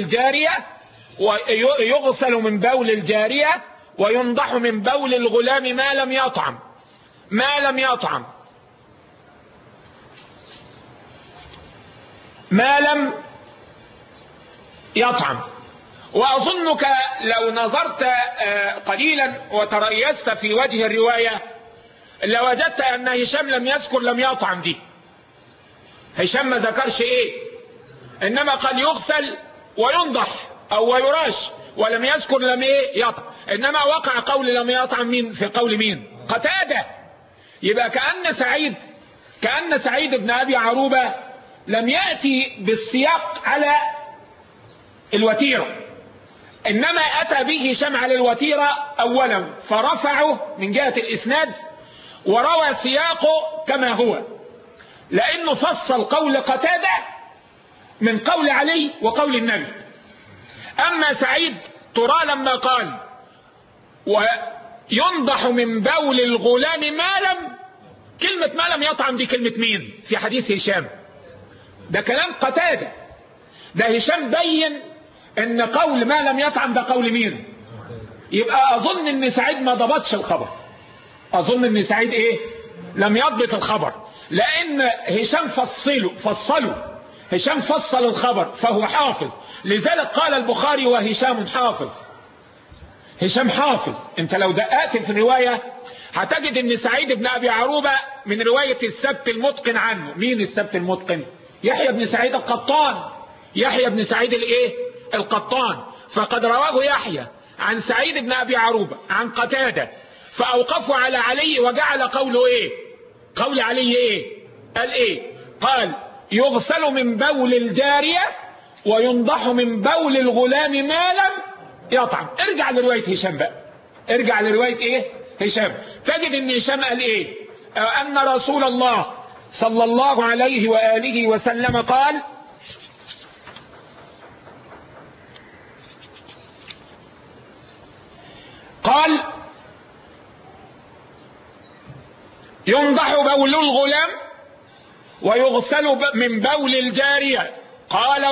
الجارية وينضح من بول الغلام ما لم يطعم. ما لم يطعم. وأظنك لو نظرت قليلا وتريست في وجه الرواية لوجدت أن هشام لم يذكر لم يطعم دي. هشام ما ذكرش ايه، انما قال يغسل وينضح او ويراش، ولم يذكر لم ايه يطعم. انما وقع قول لم يطعم مين في قول مين؟ قتادة. يبقى كأن سعيد بن أبي عروبة لم يأتي بالسياق على الوتيرة، انما اتى به هشام على الوتيرة اولا فرفعه من جهة الاسناد وروى سياقه كما هو، لانه فصل قول قتادة من قول علي وقول النبي. اما سعيد ترى لما قال وينضح من بول الغلام كلمة ما لم يطعم دي كلمة مين في حديث هشام؟ ده كلام قتادة. ده هشام بين ان قول ما لم يطعم ده قول مين؟ يبقى اظن ان سعيد ما ضبطش الخبر. اظن ان سعيد ايه لم يضبط الخبر، لان هشام فصله هشام فصل الخبر فهو حافظ. لذلك قال البخاري وهشام حافظ. هشام حافظ. انت لو دققت في الرواية هتجد ان سعيد بن ابي عروبة من رواية السبت المتقن عنه. مين السبت المتقن؟ يحيى بن سعيد القطان. يحيى بن سعيد الايه القطان. فقد رواه يحيى عن سعيد بن ابي عروبة عن قتادة فاوقفوا على علي وجعل قوله ايه؟ قول علي ايه؟ قال ايه؟ قال يغسل من بول الجارية وينضح من بول الغلام ما لم يطعم. ارجع لرواية هشام بقى. ارجع لرواية ايه؟ هشام. تجد ان هشام قال ايه؟ ان رسول الله صلى الله عليه وآله وسلم قال ينضح بول الغلام ويغسل من بول الجارية. قال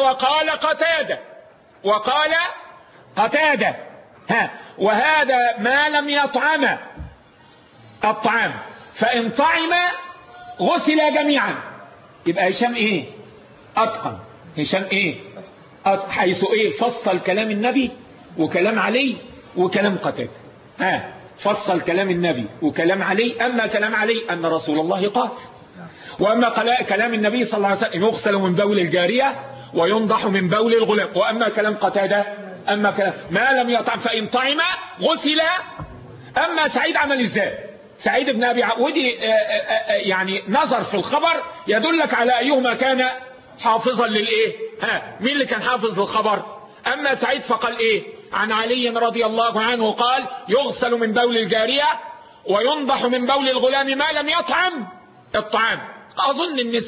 وقال قتادة وهذا ما لم يطعم الطعام فإن طعم غسل جميعا. يبقى هشام ايه اتقن. هشام ايه حيث ايه فصل كلام النبي وكلام علي وكلام قتادة. فصل كلام النبي وكلام علي. اما كلام علي ان رسول الله قال، واما كلام النبي صلى الله عليه وسلم يغسل من بول الجارية وينضح من بول الغلام. واما كلام قتادة اما كلام ما لم يطعم فإن طعم غسل. اما سعيد عمل ازاي؟ سعيد بن أبي ودي يعني نظر في الخبر يدلك على أيهما كان حافظا للإيه. مين اللي كان حافظ للخبر؟ أما سعيد فقال إيه عن علي رضي الله عنه قال يغسل من بول الجارية وينضح من بول الغلام ما لم يطعم الطعام. أظن أن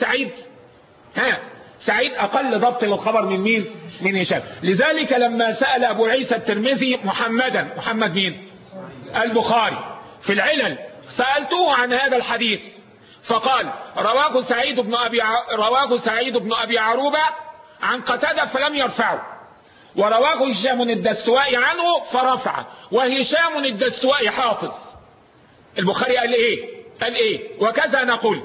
سعيد أقل ضبط للخبر من مين؟ من هشام. لذلك لما سأل أبو عيسى الترمذي محمد مين؟ البخاري في العلل سألته عن هذا الحديث فقال رواه سعيد بن أبي عروبة عن قتادة فلم يرفعه، ورواه هشام الدستوائي عنه فرفع، وهشام الدستوائي حافظ. البخاري قال ايه؟ وكذا نقول،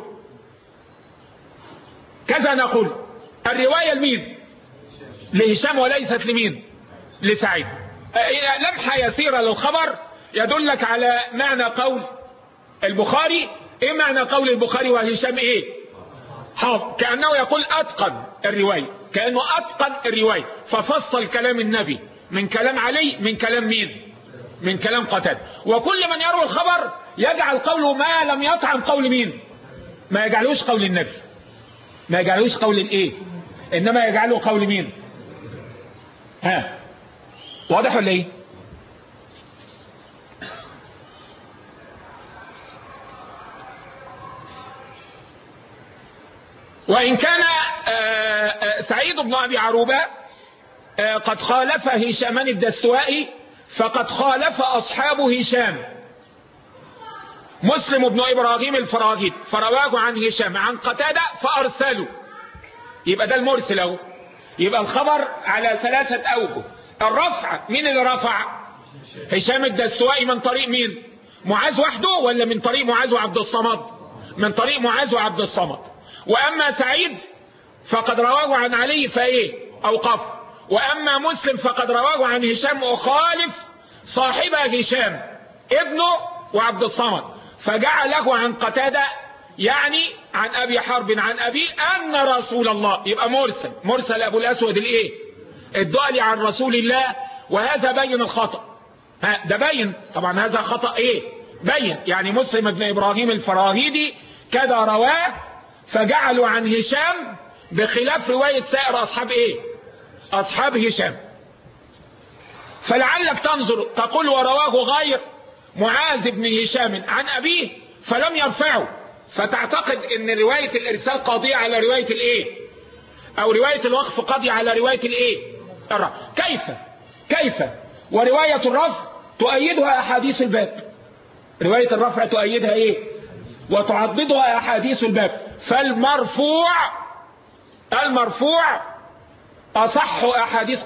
كذا نقول. الرواية لمين؟ لهشام وليست لمين؟ لسعيد. لمحة يسيرة للخبر يدلك على معنى قول البخاري. ايه معنى قول البخاري وهشام حافظ؟ كأنه يقول اتقن الرواية، كأنه اتقن الرواية، ففصل كلام النبي من كلام علي من كلام مين؟ من كلام قتادة. وكل من يروي الخبر يجعل قوله ما لم يطعن قول مين؟ ما يجعلوش قول النبي، ما يجعلوش قول انما يجعله قول مين؟ واضح ولا ايه؟ وإن كان سعيد بن أبي عروبة قد خالف هشام الدستوائي، فقد خالف أصحاب هشام مسلم بن إبراهيم الفراغيد فرواه عن هشام عن قتادة فأرسلوا. يبقى ده المرسل اهو. يبقى الخبر على 3 أوجه. الرفع، مين اللي رفع؟ هشام الدستوائي. من طريق مين؟ معاذ وحده ولا من طريق معاذ وعبد الصمد؟ من طريق معاذ وعبد الصمد. وأما سعيد فقد رواه عن علي أوقف. وأما مسلم فقد رواه عن هشام وخالف صاحب هشام ابنه وعبد الصمد، فجعله عن قتادة، يعني عن أبي حرب عن أبي أن رسول الله. يبقى مرسل أبو الأسود الدؤلي عن رسول الله. وهذا بين الخطأ. ده بين طبعا هذا خطأ بين. يعني مسلم بن إبراهيم الفراهيدي كذا رواه فجعلوا عن هشام بخلاف رواية سائر أصحاب هشام. فلعلك تنظر تقول ورواه غير معاذ بن هشام عن أبيه فلم يرفعه، فتعتقد ان رواية الارسال قاضية على رواية او رواية الوقف قاضية على رواية كيف ورواية الرفع تؤيدها احاديث الباب. رواية الرفع تؤيدها وتعضدها احاديث الباب. فالمرفوع اصح احاديث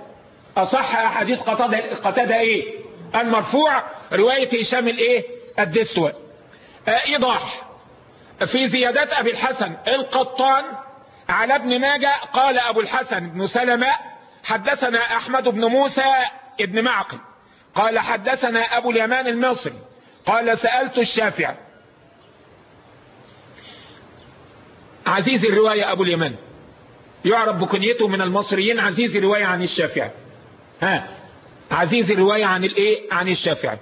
قتادة المرفوع رواية هشام الدستوائي. ايضاح في زيادات ابي الحسن القطان على ابن ماجه. قال ابو الحسن بن سلمة حدثنا احمد بن موسى ابن معقل قال حدثنا ابو اليمان المصري قال سألت الشافعي. عزيز الرواية ابو اليمان يعرف بكنيته من المصريين عزيز الرواية عن الشافعي. عزيز الرواية عن الشافعي.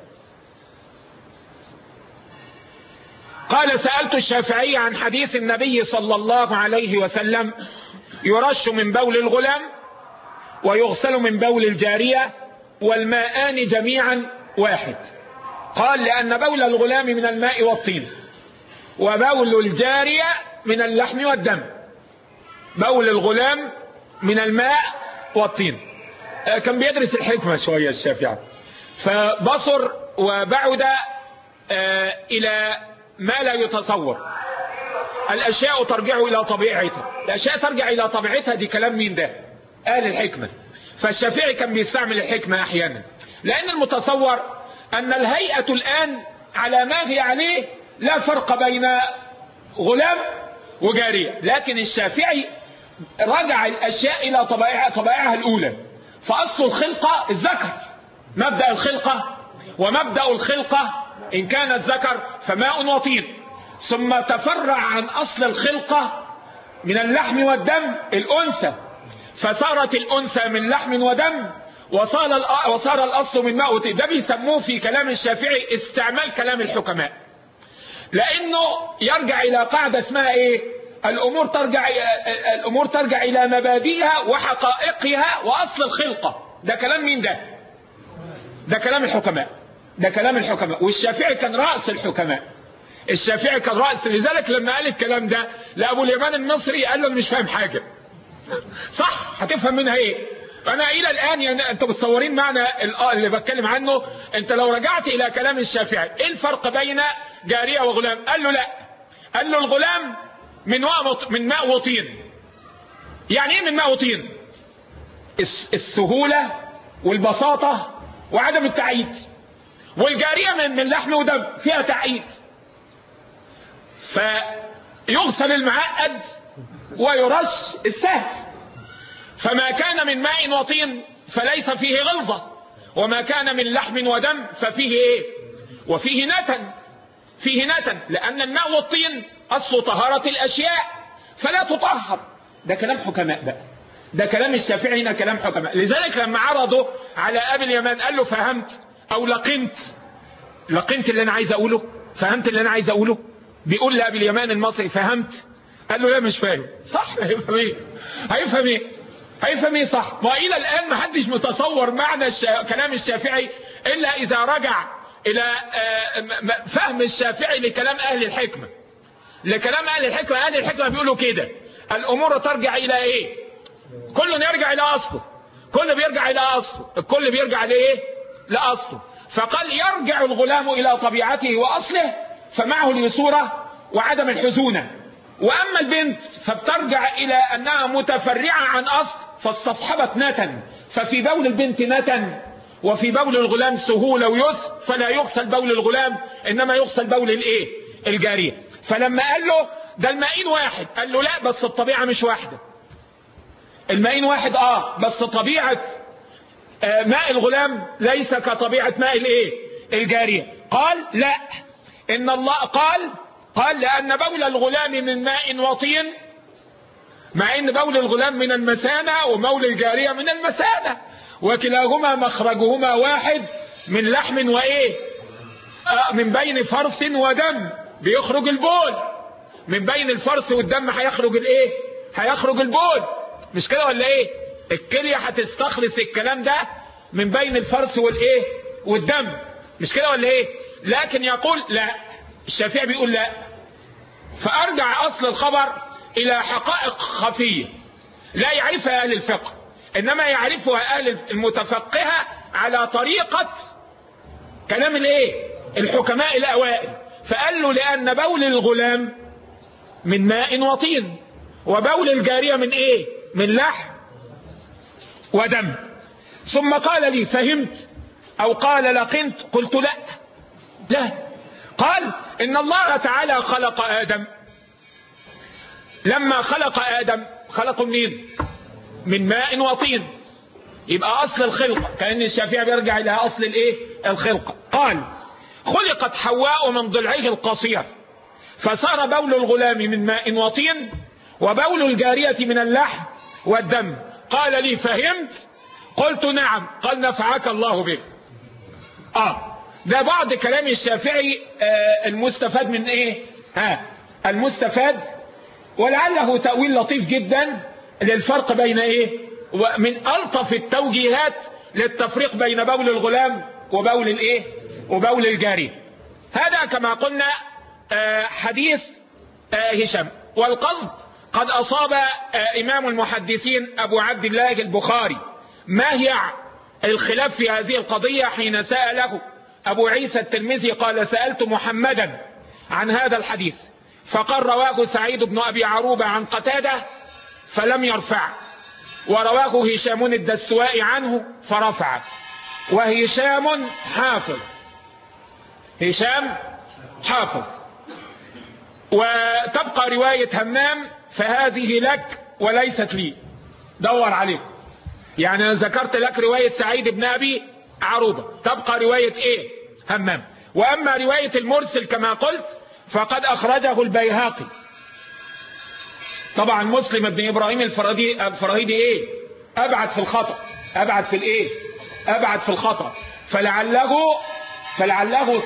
قال سألت الشافعي عن حديث النبي صلى الله عليه وسلم يرش من بول الغلام ويغسل من بول الجارية والماءان جميعا واحد. قال لأن بول الغلام من الماء والطين وبول الجارية من اللحم والدم. بول الغلام من الماء والطين. كان بيدرس الحكمة شوية الشافعي، فبصر وبعد إلى ما لا يتصور. الأشياء ترجع إلى طبيعتها. الأشياء ترجع إلى طبيعتها، دي كلام مين ده؟ قال الحكمة. فالشافعي كان بيستعمل الحكمة أحيانا، لأن المتصور أن الهيئة الآن على ما هي عليه لا فرق بين غلام وجارية. لكن الشافعي رجع الأشياء إلى طبائعها الأولى. فأصل الخلقة الذكر، مبدأ الخلقة، ومبدأ الخلقة إن كان الذكر فماء وطين، ثم تفرع عن أصل الخلقة من اللحم والدم الأنثى، فصارت الأنثى من لحم ودم، وصار الأصل من ماء وطين. ده بيسموه في كلام الشافعي استعمال كلام الحكماء، لأنه يرجع إلى قاعدة اسمها الأمور ترجع إلى مبادئها وحقائقها وأصل الخلقة. ده كلام مين ده؟ ده كلام الحكماء. ده كلام الحكماء. والشافعي كان رأس الحكماء. الشافعي كان رأس. لذلك لما قال الكلام ده لأبو اليمان المصري قال له مش فاهم حاجة. صح، هتفهم منها أنا إلى الآن يعني أنتوا متصورين معنى اللي بتكلم عنه. أنت لو رجعت إلى كلام الشافعي إيه الفرق بين جارية وغلام؟ قال له لا، قال له الغلام من ماء وطين. يعني إيه من ماء وطين؟ السهولة والبساطة وعدم التعييد، والجارية من لحم ودم فيها تعييد، فيغسل المعقد ويرش السهل. فما كان من ماء وطين فليس فيه غلظة، وما كان من لحم ودم ففيه ايه؟ وفيه نتن، فيه نتن، لأن الماء والطين أصل طهارة الأشياء فلا تطهر. ده كلام حكماء بقى، ده كلام الشافعي، هنا كلام حكماء. لذلك لما عرضوا على أبي اليمان قال له فهمت أو لقنت اللي أنا عايز أقوله، فهمت اللي أنا عايز أقوله؟ بيقول لأبي اليمان المصري فهمت؟ قال له لا مش فاهم. صح، هيفهم ايه؟ هيفهم ايه؟ صح. ما إلى الآن ما حدش متصور معنى كلام الشافعي إلا إذا رجع إلى فهم الشافعي لكلام أهل الحكمة. لكلام أهل الحكمة، أهل الحكمة بيقولوا كده: الأمور ترجع إلى إيه؟ كل يرجع إلى أصله، كل بيرجع إلى أصله، الكل بيرجع لإيه؟ لأصله. فقال يرجع الغلام إلى طبيعته وأصله فمعه اليسورة وعدم الحزونة. وأما البنت فبترجع إلى أنها متفرعة عن أصل فاستصحبت نتن، ففي بول البنت نتن وفي بول الغلام سهولة ويسر، فلا يغسل بول الغلام إنما يغسل بول الإيه؟ الجارية. فلما قال له ده المائين واحد، قال له لا بس الطبيعة مش واحدة. المائين واحد بس طبيعة ماء الغلام ليس كطبيعة ماء الإيه؟ الجارية. قال لا، إن الله قال لأن بول الغلام من ماء وطين، مع ان بول الغلام من المثانة وبول الجارية من المثانة، وكلاهما مخرجهما واحد من لحم وايه؟ من بين فرث ودم بيخرج البول، من بين الفرث والدم هيخرج الايه؟ هيخرج البول، مش كده ولا ايه؟ الكلية هتستخلص الكلام ده من بين الفرث والايه؟ والدم، مش كده ولا ايه؟ لكن يقول لا، الشافعي بيقول لا. فارجع اصل الخبر الى حقائق خفية لا يعرفها اهل الفقه، انما يعرفها اهل المتفقهة على طريقة كلام الايه؟ الحكماء الاوائل. فقال له لان بول الغلام من ماء وطين، وبول الجارية من ايه؟ من لحم ودم. ثم قال لي فهمت او قال لقنت؟ قلت لا. قال ان الله تعالى خلق ادم، لما خلق آدم خلقه منين؟ من ماء وطين. يبقى أصل الخلقة، كأن الشافعي بيرجع إلى أصل الإيه؟ الخلقة. قال خلقت حواء من ضلعه القصير، فصار بول الغلام من ماء وطين، وبول الجارية من اللحم والدم. قال لي فهمت؟ قلت نعم. قال نفعك الله به. ده بعض كلام الشافعي المستفاد من إيه؟ المستفاد، ولعله تأويل لطيف جدا للفرق بين ايه؟ ومن ألطف التوجيهات للتفريق بين بول الغلام وبول الايه؟ وبول الجاري. هذا كما قلنا حديث هشام. والقصد قد أصاب إمام المحدثين أبو عبد الله البخاري ماهيع الخلاف في هذه القضية حين سأله أبو عيسى الترمذي قال سألت محمدا عن هذا الحديث فقال رواه سعيد بن أبي عروبة عن قتادة فلم يرفع، ورواه هشام الدستوائي عنه فرفع، وهشام حافظ، هشام حافظ. وتبقى رواية همام فهذه لك وليست لي، دور عليك. يعني أنا ذكرت لك رواية سعيد بن أبي عروبة، تبقى رواية ايه؟ همام. وأما رواية المرسل كما قلت فقد أخرجه البيهقي. طبعا مسلم بن إبراهيم الفراهيدي ايه؟ أبعد في الخطأ، أبعد في الايه؟ أبعد في الخطأ. فلعله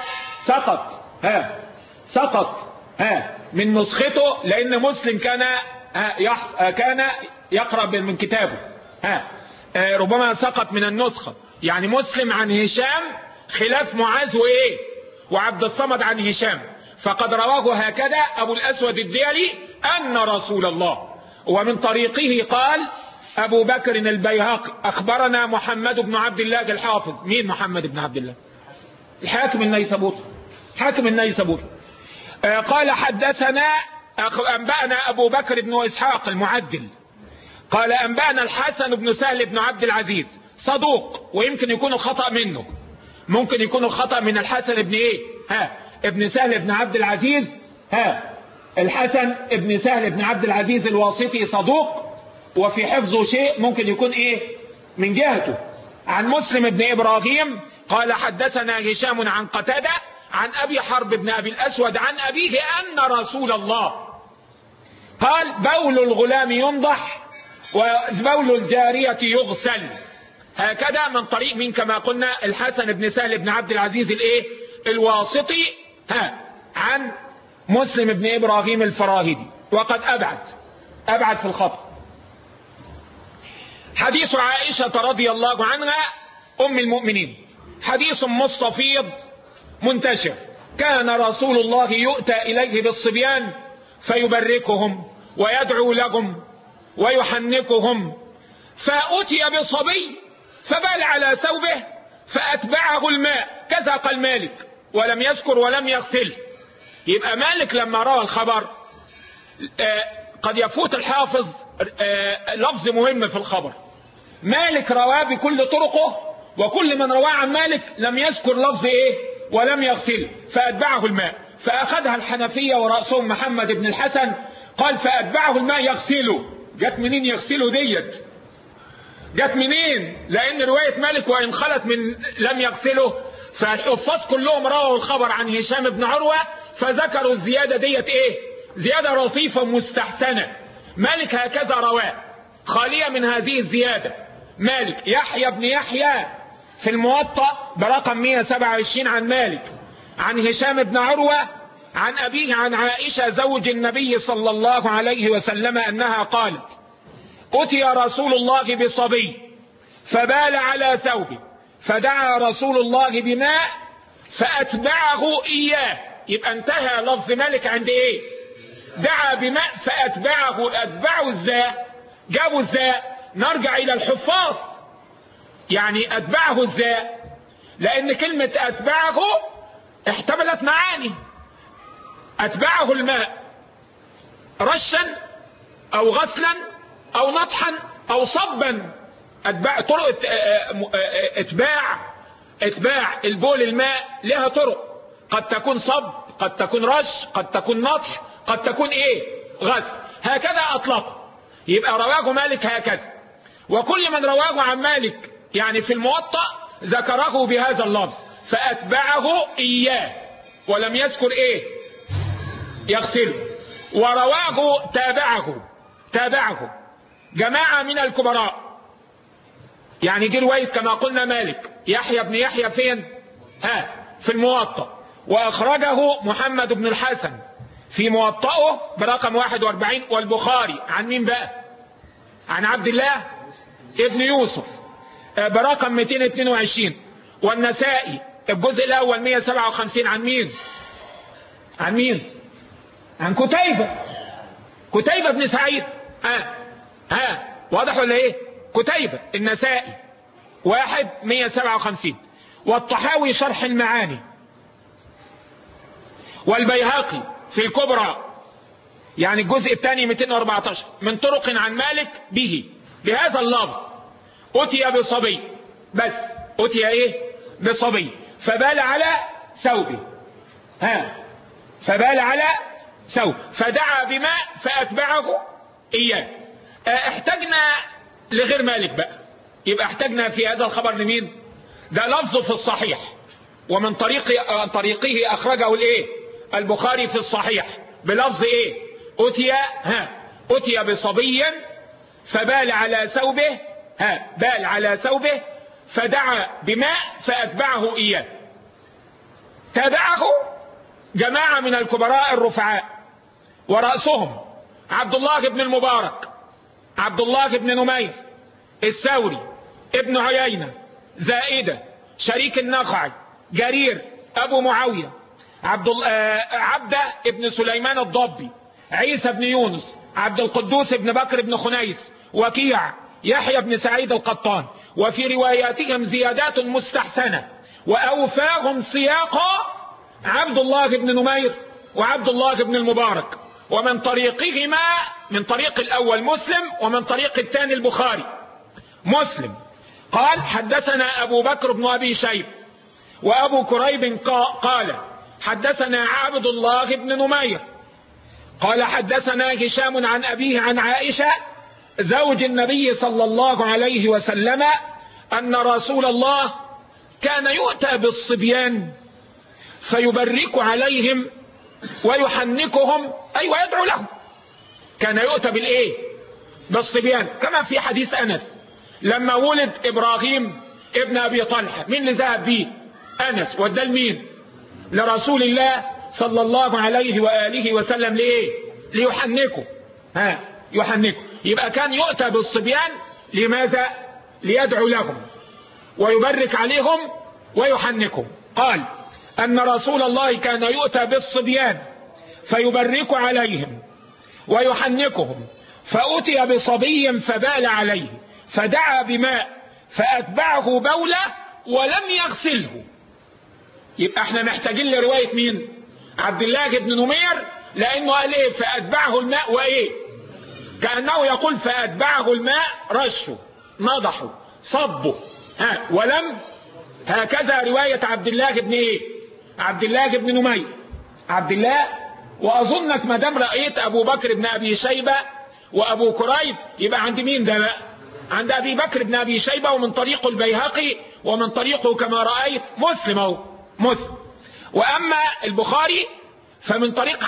سقط من نسخته، لأن مسلم كان يقرأ من كتابه، ربما سقط من النسخة. يعني مسلم عن هشام خلاف معاذ وايه؟ وعبد الصمد عن هشام. فقد رواه هكذا أبو الأسود الديلي أن رسول الله، ومن طريقه قال أبو بكر البيهقي أخبرنا محمد بن عبد الله الحافظ. مين محمد بن عبد الله؟ الحاكم النيسابوري، حاكم النيسابوري. قال حدثنا أنبأنا أبو بكر بن إسحاق المعدل قال أنبأنا الحسن بن سهل بن عبد العزيز صدوق، ويمكن يكون الخطأ منه، ممكن يكون الخطأ من الحسن بن ايه ابن سهل بن عبد العزيز. الحسن بن سهل بن عبد العزيز الواسطي صدوق، وفي حفظه شيء ممكن يكون ايه من جهته. عن مسلم بن إبراهيم قال حدثنا هشام عن قتادة عن أبي حرب بن أبي الأسود عن أبيه أن رسول الله قال بول الغلام ينضح وبول الجارية يغسل. هكذا من طريق من كما قلنا الحسن بن سهل بن عبد العزيز الايه الواسطي عن مسلم بن إبراهيم الفراهيدي، وقد أبعد في الخطأ. حديث عائشة رضي الله عنها أم المؤمنين حديث مستفيض منتشر. كان رسول الله يؤتى إليه بالصبيان فيبركهم ويدعو لهم ويحنكهم، فأتي بصبي فبال على ثوبه فأتبعه الماء، كذا قال مالك ولم يذكر ولم يغسل. يبقى مالك لما روى الخبر قد يفوت الحافظ لفظ مهم في الخبر. مالك رواه بكل طرقه، وكل من رواه عن مالك لم يذكر لفظ ايه ولم يغسل، فأتبعه الماء. فأخذها الحنفية ورأسهم محمد بن الحسن قال فأتبعه الماء يغسله. جت منين يغسله ديت؟ جت منين؟ لأن رواية مالك وإن خلت من لم يغسله، فالحفاظ كلهم رووا الخبر عن هشام بن عروة فذكروا الزيادة ديت ايه زيادة لطيفة مستحسنة. مالك هكذا رواه خالية من هذه الزيادة. مالك يحيى بن يحيى في الموطأ برقم 127 عن مالك عن هشام بن عروة عن أبيه عن عائشة زوج النبي صلى الله عليه وسلم أنها قالت أتي رسول الله بصبي فبال على ثوبه فدعا رسول الله بماء فأتبعه إياه. يبقى انتهى لفظ مالك عند ايه دعا بماء فأتبعه. أتبعه ازاي؟ جابوا ازاي؟ نرجع إلى الحفاظ. يعني أتبعه ازاي؟ لأن كلمة أتبعه احتملت معاني. أتبعه الماء رشا أو غسلا أو نطحا أو صبا. طرق اتباع البول الماء لها طرق، قد تكون صب، قد تكون رش، قد تكون نطح، قد تكون ايه غسل. هكذا أطلق. يبقى رواه مالك هكذا، وكل من رواه عن مالك يعني في الموطأ ذكره بهذا اللفظ فأتبعه إياه، ولم يذكر ايه يغسله. ورواه تابعه جماعة من الكبراء. يعني دي رواية كما قلنا مالك يحيى بن يحيى فين في الموطأ، وأخرجه محمد بن الحسن في موطأه برقم 41. والبخاري عن مين بقى؟ عن عبد الله ابن يوسف برقم 222. والنسائي الجزء الأول 157 عن مين؟ عن كتيبة بن سعيد. واضح ولا ايه؟ كتيبة النسائي 157. والطحاوي شرح المعاني، والبيهقي في الكبرى يعني الجزء الثاني 214 من طرق عن مالك بهذا اللفظ أتي بصبي. بس أتي ايه بصبي فبال على ثوبه فدعا بماء فأتبعه إياه. احتاجنا لغير مالك بقى، يبقى احتاجنا في هذا الخبر لمين؟ ده لفظه في الصحيح، ومن طريقه أخرجه الايه البخاري في الصحيح بلفظ ايه أتي بصبي فبال على ثوبه فدعا بماء فأتبعه إياه. تابعه جماعة من الكبراء الرفعاء، ورأسهم عبد الله بن المبارك، عبد الله بن نمير، الثوري، ابن عيينة، زائدة، شريك النخعي، جرير، أبو معاوية، عبدة ابن سليمان الضبي، عيسى بن يونس، عبد القدوس بن بكر بن خنيس، وكيع، يحيى بن سعيد القطان. وفي رواياتهم زيادات مستحسنة، وأوفاهم سياقا عبد الله بن نمير وعبد الله بن المبارك ومن طريقهما، من طريق الأول مسلم ومن طريق الثاني البخاري. مسلم قال حدثنا أبو بكر بن أبي شيبة وأبو كريب قال حدثنا عبد الله بن نمير قال حدثنا هشام عن أبيه عن عائشة زوج النبي صلى الله عليه وسلم أن رسول الله كان يؤتى بالصبيان فيبرك عليهم ويحنكهم، أي ويدعو لهم. كان يؤتى بالإيه؟ بالصبيان، كما في حديث أنس لما ولد إبراهيم ابن أبي طلحة، مين اللي ذهب به؟ أنس. وده لمين؟ لرسول الله صلى الله عليه وآله وسلم. لإيه؟ ليحنكه. يحنكه. يبقى كان يؤتى بالصبيان لماذا؟ ليدعو لهم ويبرك عليهم ويحنكهم. قال أن رسول الله كان يؤتى بالصبيان فيبرك عليهم ويحنكهم، فأتي بصبي فبال عليه فدعا بماء فأتبعه بولة ولم يغسله. يبقى احنا محتاجين لرواية مين؟ عبد الله بن نمير، لأنه قال ايه؟ فأتبعه الماء وإيه؟ كأنه يقول فأتبعه الماء، رشه نضحه صبه ولم. هكذا رواية عبد الله بن ايه؟ عبد الله بن نمير. عبد الله. وأظنك ما دام رأيت أبو بكر بن أبي شيبة وأبو كريب يبقى عند مين ده بقى؟ عند أبي بكر بن أبي شيبة، ومن طريقه البيهقي، ومن طريقه كما رأيت مسلم أو مسلم. وأما البخاري فمن طريق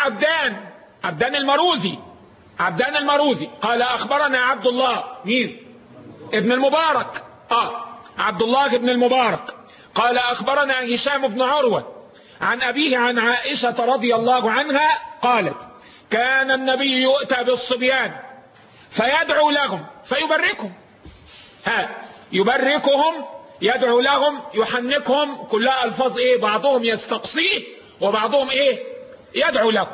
عبدان المروزي. عبدان المروزي قال أخبرنا عبد الله مين؟ ابن المبارك. عبد الله بن المبارك قال أخبرنا هشام بن عروة عن أبيه عن عائشة رضي الله عنها قالت كان النبي يؤتى بالصبيان فيدعو لهم فيبركهم. يبركهم، يدعو لهم، يحنكهم، كلها ألفاظ ايه؟ بعضهم يستقصيه وبعضهم ايه؟ يدعو له.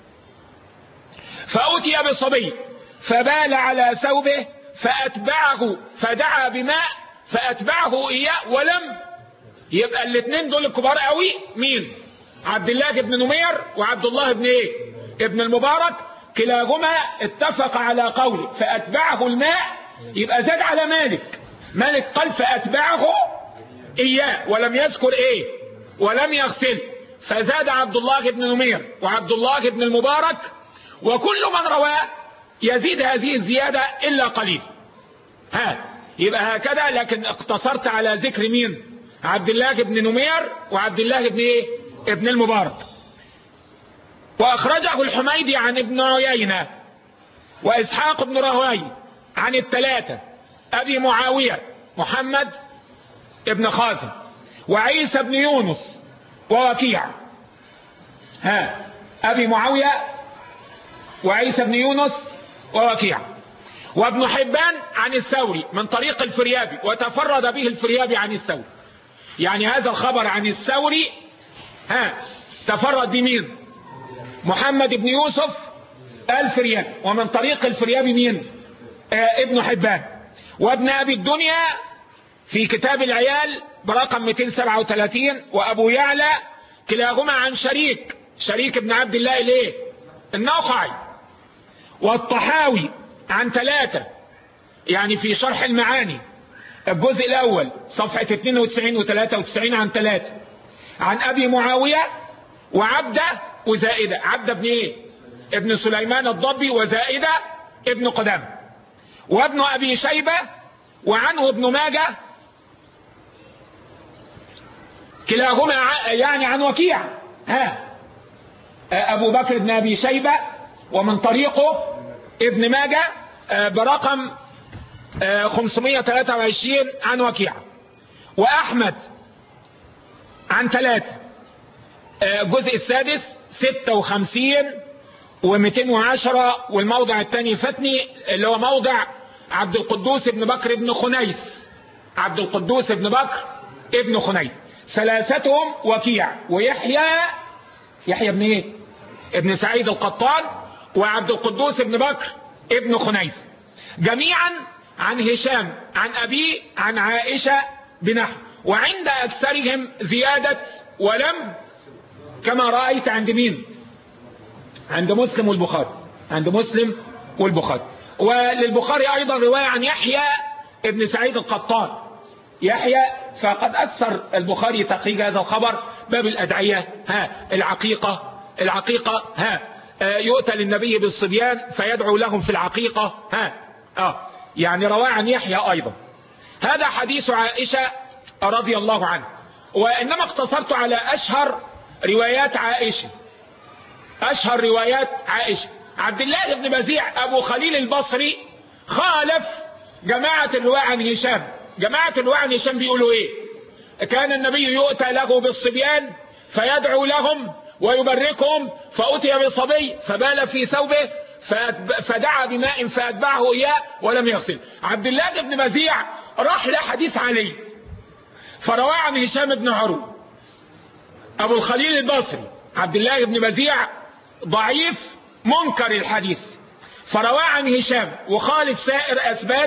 فأتي بصبي فبال على ثوبه فأتبعه فدعا بماء فأتبعه إياه ولم. يبقى الاثنين دول الكبار قوي مين؟ عبد الله بن نمير وعبد الله بن ايه؟ ابن المبارك، كلاهما اتفق على قوله فأتبعه الماء. يبقى زاد على مالك قال فأتبعه إياه ولم يذكر ايه؟ ولم يغسل. فزاد عبد الله بن نمير وعبد الله بن المبارك، وكل من رواه يزيد هذه الزيادة إلا قليل. يبقى هكذا، لكن اقتصرت على ذكر مين؟ عبد الله بن نمير وعبد الله بن ايه؟ ابن المبارك. وأخرجه الحميدي عن ابن عيينة وإسحاق بن راهويه عن الثلاثة: أبي معاوية محمد ابن خازم، وعيسى بن يونس، ووكيع. أبي معاوية وعيسى بن يونس ووكيع. وابن حبان عن الثوري من طريق الفريابي، وتفرد به الفريابي عن الثوري. يعني هذا الخبر عن الثوري تفرد بمين؟ محمد بن يوسف الفريابي، ومن طريق الفريابي مين؟ ابن حبان. وابن أبي الدنيا في كتاب العيال برقم 237، وأبو يعلى كلاهما عن شريك ابن عبد الله الايه؟ النخعي. والطحاوي عن 3، يعني في شرح المعاني الجزء الأول صفحة 92 و 93 عن 3، عن أبي معاوية وعبدة وزائدة. عبدة ابن ايه؟ ابن سليمان الضبي، وزائدة ابن قدام. وابن أبي شيبة وعنه ابن ماجه كلاهما يعني عن وكيع. أبو بكر بن أبي شيبة ومن طريقه ابن ماجه برقم 523 عن وكيع. وأحمد عن 3، الجزء السادس 56 و210، والموضع الثاني فتني اللي هو موضع عبد القدوس بن بكر بن خنيس. عبد القدوس بن بكر ابن خنيس. ثلاثتهم وكيع ويحيى بن ايه؟ ابن سعيد القطان، وعبد القدوس بن بكر ابن خنيس، جميعا عن هشام عن أبيه عن عائشة بنحو. وعند أكثرهم زيادة ولم، كما رأيت عند مين؟ عند مسلم والبخاري، عند مسلم والبخاري. وللبخاري أيضا رواية عن يحيى ابن سعيد القطان، يحيى، فقد أكثر البخاري تخريج هذا الخبر. باب الأدعية، العقيقة، يؤتى للنبي بالصبيان فيدعو لهم في العقيقة، يعني رواه عن يحيى أيضا. هذا حديث عائشة رضي الله عنها، وإنما اقتصرت على أشهر روايات عائشة. أشهر روايات عائشة: عبد الله بن بزيع أبو خليل البصري خالف جماعة الرواة عن هشام. جماعة الرواة عن هشام بيقولوا إيه؟ كان النبي يؤتى له بالصبيان فيدعو لهم ويبركهم، فأتي بصبي فبال في ثوبه فدعا بماء فأتبعه إياه ولم يغسل. عبد الله بن بزيع راح لحديث علي فرواه عن هشام بن عروة. أبو الخليل البصري عبد الله بن بزيع ضعيف منكر الحديث، فرواه عن هشام وخالف سائر أثبات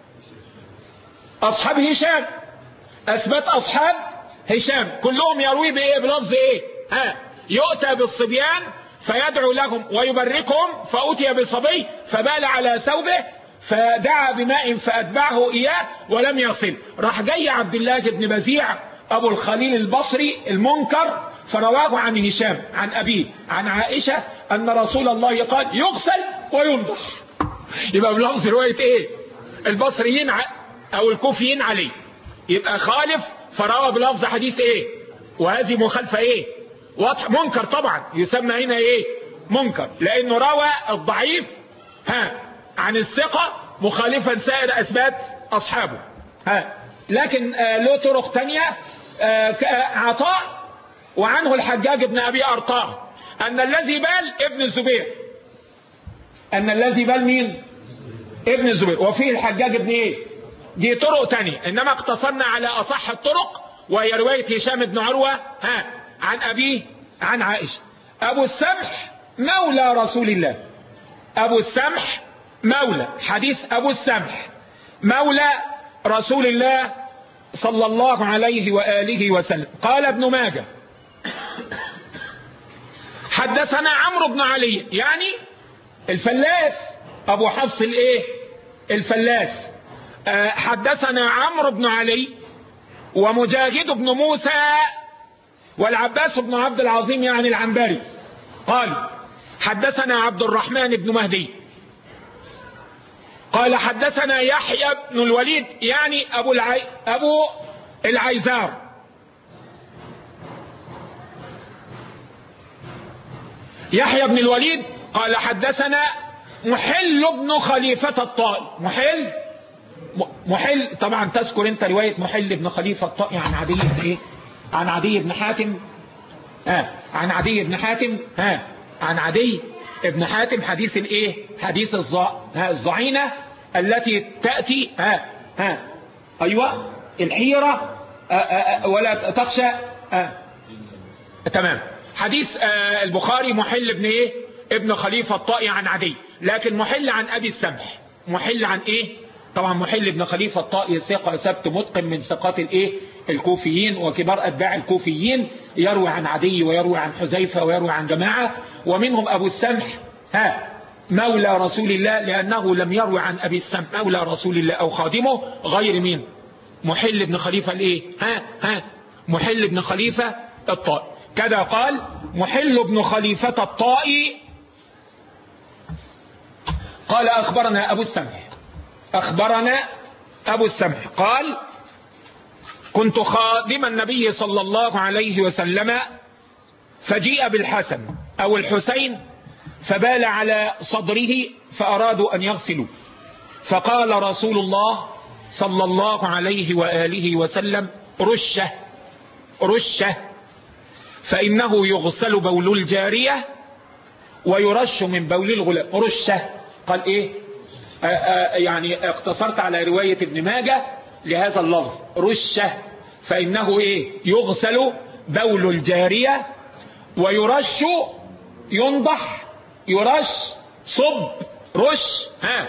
أصحاب هشام. أثبات أصحاب هشام كلهم يروي بإيه؟ بلفظ إيه؟ يؤتى بالصبيان فيدعو لهم ويبركهم، فأتي بصبي فبال على ثوبه فدعا بماء فأتبعه إياه ولم يصل. راح جاي عبد الله بن بزيع أبو الخليل البصري المنكر فرواه عن هشام عن أبيه عن عائشة أن رسول الله قال يغسل وينضح. يبقى بلفظ رواية إيه؟ البصريين أو الكوفيين عليه. يبقى خالف فروى بلفظ حديث إيه؟ وهذه مخالفة إيه؟ واضح، منكر طبعا، يسمى هنا إيه؟ منكر، لأنه روى الضعيف عن الثقة مخالفا سائر أثبات أصحابه. لكن له طرق تانية. عطاء وعنه الحجاج بن أبي أرطاه أن الذي بال ابن الزبير، أن الذي بال مين؟ ابن الزبير. وفيه الحجاج بن إيه؟ دي طرق تانية، إنما اقتصرنا على أصح الطرق، وهي رواية هشام بن عروة عن أبيه عن عائشة. أبو السمح مولى رسول الله، أبو السمح مولى، حديث أبو السمح مولى رسول الله صلى الله عليه وآله وسلم. قال ابن ماجه حدثنا عمرو بن علي، يعني الفلاس أبو حفص الإيه؟ الفلاس. حدثنا عمرو بن علي ومجاهد بن موسى والعباس بن عبد العظيم يعني العنبري قال حدثنا عبد الرحمن بن مهدي قال حدثنا يحيى بن الوليد يعني أبو العيزار يحيى بن الوليد قال حدثنا محل بن خليفة الطائي. محل طبعا تذكر انت رواية محل بن خليفة الطائي عن عدي بن ايه؟ عن عدي بن حاتم. عن عدي بن حاتم. عن عدي بن حاتم حديث الايه؟ حديث الضعينة التي تأتي ايوه الحيرة ولا تخشى. تمام. حديث البخاري محل ابن ايه؟ ابن خليفة الطائي عن عدي، لكن محل عن ابي السمح. محل عن ايه؟ طبعا محل ابن خليفة الطائي ثقة ثبت متقن من ثقات الايه؟ الكوفيين وكبار اتباع الكوفيين، يروي عن عدي ويروي عن حذيفة ويروي عن جماعة، ومنهم ابو السمح مولى رسول الله، لانه لم يروي عن ابي السمح مولى رسول الله او خادمه غير مين؟ محل ابن خليفة الايه؟ محل ابن خليفة الطائي. كذا قال محل ابن خليفة الطائي قال اخبرنا ابو السمح. اخبرنا ابو السمح قال كنت خادم النبي صلى الله عليه وسلم فجيء بالحسن او الحسين فبال على صدره فارادوا ان يغسلوا، فقال رسول الله صلى الله عليه وآله وسلم رشه فإنه يغسل بول الجارية ويرش من بول الغلام. رشه قال ايه؟ يعني اقتصرت على رواية ابن ماجه لهذا اللفظ رشه، فإنه ايه؟ يغسل بول الجارية ويرش ينضح يرش صب رش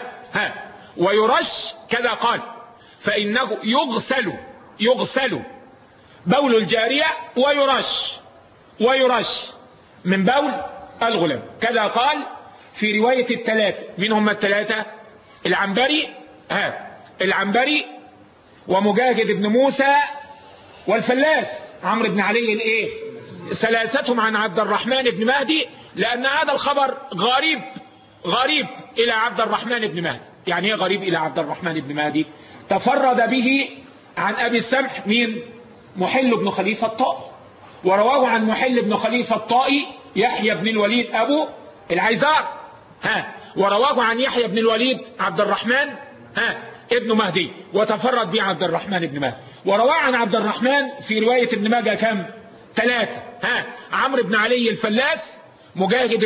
ويرش كذا قال فإنه يغسل بول الجارية ويرش من بول الغلام. كذا قال في رواية الثلاثة. من هم الثلاثة؟ العنبري العنبري ومجاهد بن موسى والفلاس عمرو بن علي الايه، ثلاثتهم عن عبد الرحمن بن مهدي، لأن هذا الخبر غريب إلى عبد الرحمن بن مهدي. يعني ايه غريب إلى عبد الرحمن بن مهدي؟ تفرد به عن أبي السمح مين؟ محل بن خليفة الطائي، ورواه عن محل بن خليفة الطائي يحيى بن الوليد أبو العيزار، ورواه عن يحيى بن الوليد عبد الرحمن ابن مهدي، وتفرد به عبد الرحمن بن مهدي. ورواه عن عبد الرحمن في رواية ابن ماجه كم؟ 3. عمرو بن علي الفلاس، مجاهد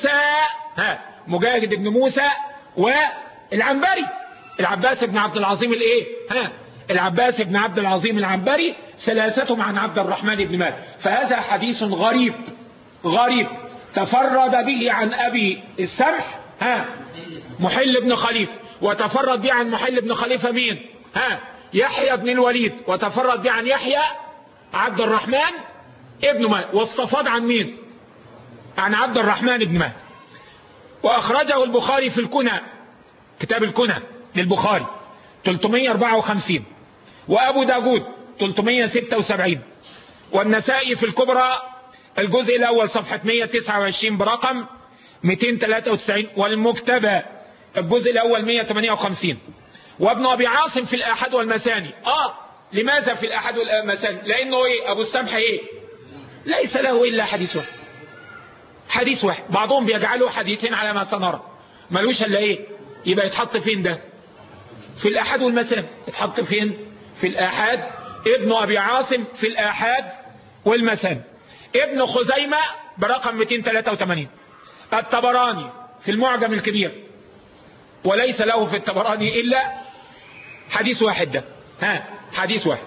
بن موسى والعنبري العباس بن عبد العظيم الايه، العباس بن عبد العظيم العنبري، ثلاثتهم عن عبد الرحمن بن مهدي. فهذا حديث غريب تفرد به عن أبي السمح محل بن خليفة، وتفرد به عن محل بن خليفة مين؟ يحيى بن الوليد، وتفرد به عن يحيى عبد الرحمن ابن مهدي، واستفاض عن مين؟ عن عبد الرحمن بن مهدي. وأخرجه البخاري في الكنى، كتاب الكنى للبخاري 354، وأبو داود 376، والنسائي في الكبرى الجزء الأول صفحة 129 برقم 293، والمكتبى الجزء الأول 158، وابن أبي عاصم في الآحاد والمساني. لماذا في الآحاد والمساني؟ لأنه إيه؟ أبو السمح إيه؟ ليس له إلا حديث واحد. بعضهم بيجعله حديثين على ما سنرى، ملوش إلا إيه؟ يبقى يتحط فين ده؟ في الآحاد والمساني. يتحط فين؟ في الآحاد. ابن أبي عاصم في الآحاد والمساني، ابن خزيمة برقم 283، الطبراني في المعجم الكبير، وليس له في الطبراني إلا حديث واحد ده، حديث واحد.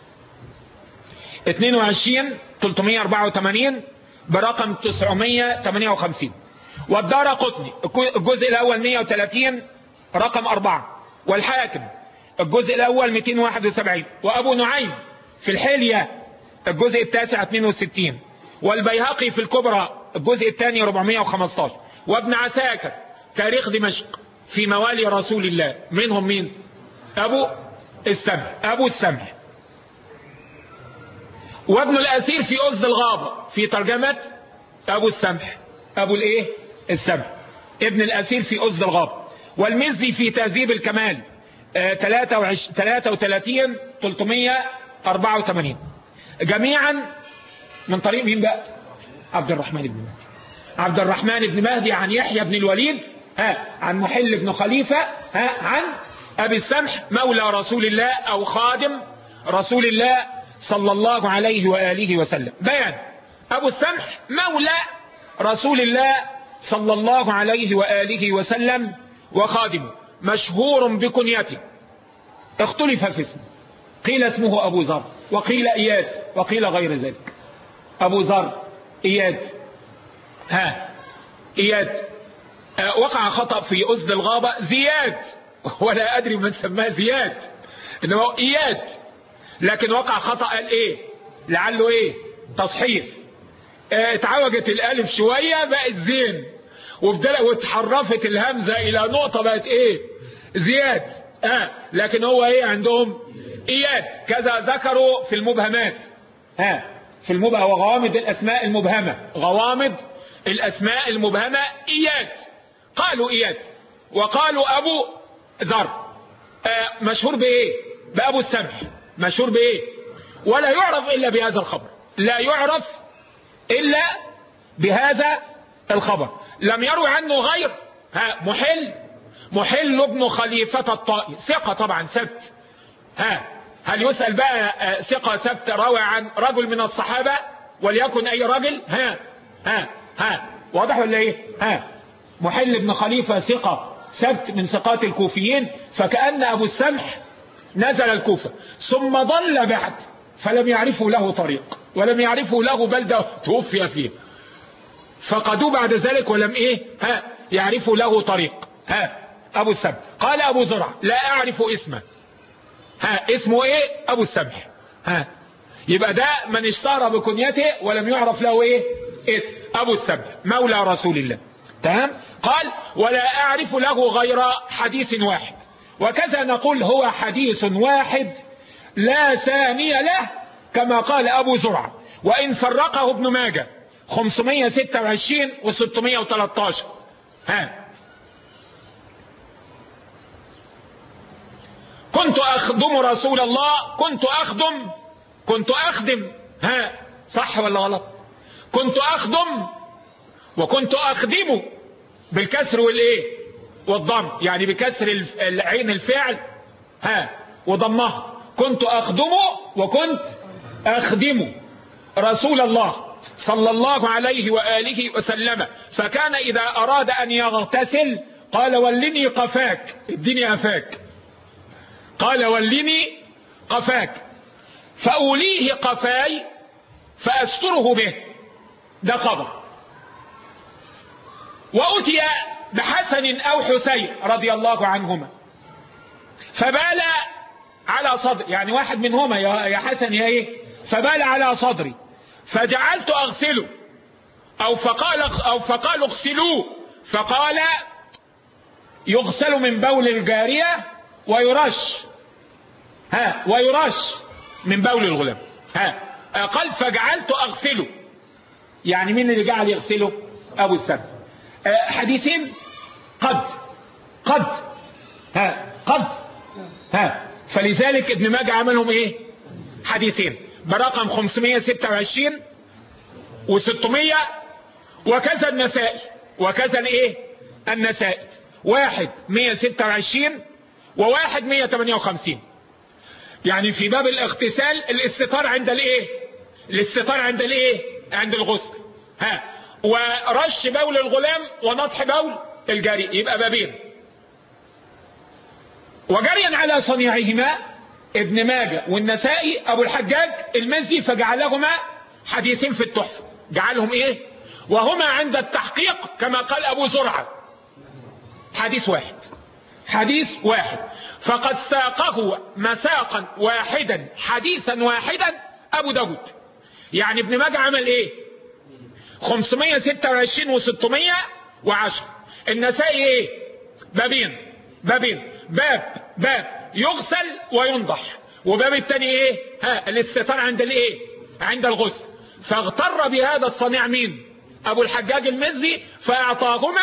22/384 برقم 958، والدارقطني الجزء الأول 130 رقم 4، والحاكم الجزء الأول 271، وأبو نعيم في الحلية الجزء التاسع 62، والبيهقي في الكبرى الجزء الثاني 415، وابن عساكر تاريخ دمشق في موالي رسول الله. منهم مين؟ أبو السمح. وابن الأسير في أسد الغابة في ترجمة أبو السمح، أبو الإيه؟ السمح، ابن الأسير في أسد الغابة. والمزي في تهذيب الكمال 33/384، جميعا من طريق مين بقى؟ عبد الرحمن بن مهدي عن يحيى بن الوليد عن محل بن خليفة عن أبي السمح مولى رسول الله أو خادم رسول الله صلى الله عليه وآله وسلم. بيان: أبو السمح مولى رسول الله صلى الله عليه وآله وسلم وخادمه، مشهور بكنيته، اختلف في اسمه، قيل اسمه أبو ذر، وقيل إياد، وقيل غير ذلك. أبو ذر، إياد، وقع خطأ في أسد الغابة زياد، ولا أدري من سماه زياد، إنه إياد، لكن وقع خطأ قال إيه؟ لعله إيه؟ تصحيف. اتعوجت الألف شوية بقت زين، واتحرفت الهمزة إلى نقطة بقت إيه؟ زياد. لكن هو إيه عندهم؟ إياد. كذا ذكروا في المبهمات، في وغوامض الأسماء المبهمة، غوامض الأسماء المبهمة إياد، قالوا إياد، وقالوا أبو ذر. مشهور بإيه؟ بأبو السمح، مشهور بإيه؟ ولا يعرف إلا بهذا الخبر، لا يعرف إلا بهذا الخبر. لم يروي عنه غير محل ابن خليفة الطائي، ثقة طبعا، سبت. هل يسأل بقى ثقة سبت روى عن رجل من الصحابة وليكن أي رجل؟ واضح ولا إيه؟ محل ابن خليفة ثقة سبت من ثقات الكوفيين، فكأن أبو السمح نزل الكوفة ثم ضل بعد، فلم يعرفوا له طريق، ولم يعرفوا له بلدة توفي فيه، فقدوا بعد ذلك ولم يعرفوا له طريق. أبو السمح. قال أبو زرع: لا أعرف اسمه. اسمه إيه؟ أبو السمح. يبقى ده من اشتهر بكنيته ولم يعرف له إيه؟ أبو السبع مولى رسول الله. تمام. قال ولا أعرف له غير حديث واحد، وكذا نقول هو حديث واحد لا ثاني له كما قال أبو زرعة، وإن فرقه ابن ماجه 526 و613. كنت أخدم رسول الله، كنت أخدم صح ولا غلط؟ كنت أخدم وكنت أخدمه بالكسر والإيه والضم، يعني بكسر العين الفعل وضمها. كنت أخدمه وكنت أخدمه رسول الله صلى الله عليه وآله وسلم، فكان إذا أراد أن يغتسل قال ولني قفاك، اديني قفاك. قال ولني قفاك فأوليه قفاي فأستره به، ده خبر. وأتي بحسن أو حسين رضي الله عنهما فبال على صدري، يعني واحد منهما يا حسن يا ايه، فبال على صدري فجعلت أغسله، أو فقال اغسلوه، فقال يغسل من بول الجارية ويرش ويرش من بول الغلام. قال فجعلت أغسله، يعني مين اللي جعل يغسله؟ أبو السبع. حديثين قد فلذلك ابن ماجه عملهم ايه؟ حديثين برقم 526 و600، وكذا النسائي، وكذا الايه النسائي، واحد 126 وواحد 158. يعني في باب الاغتسال الاستتار عند الايه؟ الاستتار عند الايه؟ عند الغسل. ورش بول الغلام ونطح بول الجاري، يبقى بابين. وجريا على صنيعهما ابن ماجه والنسائي ابو الحجاج المزي فجعلهما حديثين في التحفة، جعلهم ايه؟ وهما عند التحقيق كما قال ابو زرعة حديث واحد، فقد ساقه مساقا واحدا حديثا واحدا ابو داود. يعني ابن ماجه عمل ايه؟ 526 و610. النسائي ايه؟ بابين، باب يغسل وينضح، وباب التاني ايه؟ الاستتار عند الايه؟ عند الغسل. فاغتر بهذا الصنيع مين؟ ابو الحجاج المزي، فاعطاهما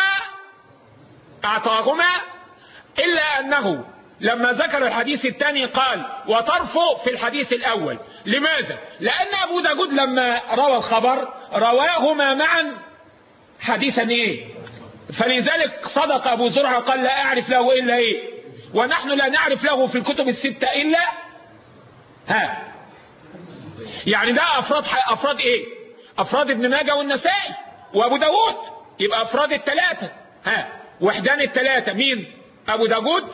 الا انه لما ذكر الحديث الثاني قال وطرفه في الحديث الاول. لماذا؟ لان ابو داود لما روى الخبر رواهما معا حديثا ايه؟ فلذلك صدق ابو زرعة قال لا اعرف له الا ايه؟ ونحن لا نعرف له في الكتب الستة الا يعني ده افراد ايه؟ افراد ابن ماجه والنسائي وابو داود، يبقى افراد الثلاثة. وحدان الثلاثة مين؟ ابو داود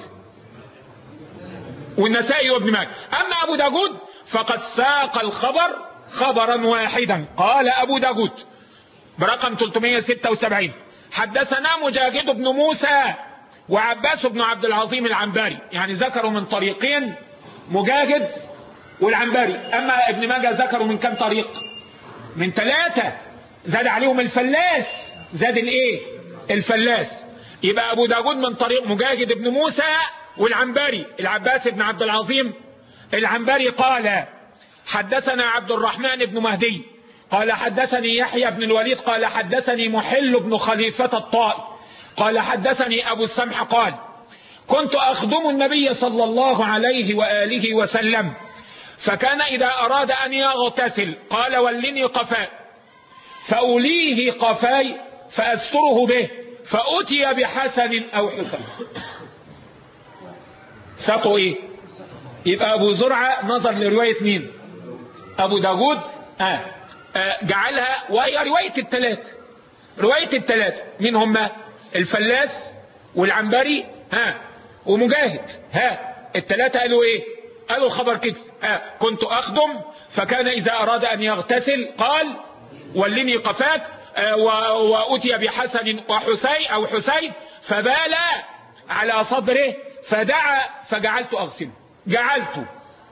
والنسائي وابن ماجه. اما ابو داود فقد ساق الخبر خبرا واحدا. قال ابو داود برقم 376 حدثنا مجاهد بن موسى وعباس بن عبد العظيم العنبري، يعني ذكروا من طريقين مجاهد والعنبري. اما ابن ماجه ذكروا من كم طريق؟ من 3، زاد عليهم الفلاس، زاد الايه؟ الفلاس. يبقى ابو داود من طريق مجاهد بن موسى والعنبري العباس بن عبد العظيم العنبري قال حدثنا عبد الرحمن بن مهدي قال حدثني يحيى بن الوليد قال حدثني محل بن خليفة الطائي قال حدثني ابو السمح قال كنت اخدم النبي صلى الله عليه وآله وسلم، فكان اذا اراد ان يغتسل قال ولني قفاي، فأوليه قفاي فأستره به، فأتي بحسن أو حسين. ساقوا ايه؟ يبقى ابو زرعة نظر لرواية مين؟ ابو داود جعلها، وهي رواية الثلاثة مين هم؟ الفلاس والعنبري ومجاهد. الثلاثة قالوا ايه؟ قالوا الخبر كده. كنت اخدم فكان اذا اراد ان يغتسل قال ولني قفاك، واتي بحسن وحسين او حسين فبال على صدره فدعا فجعلت اغسله.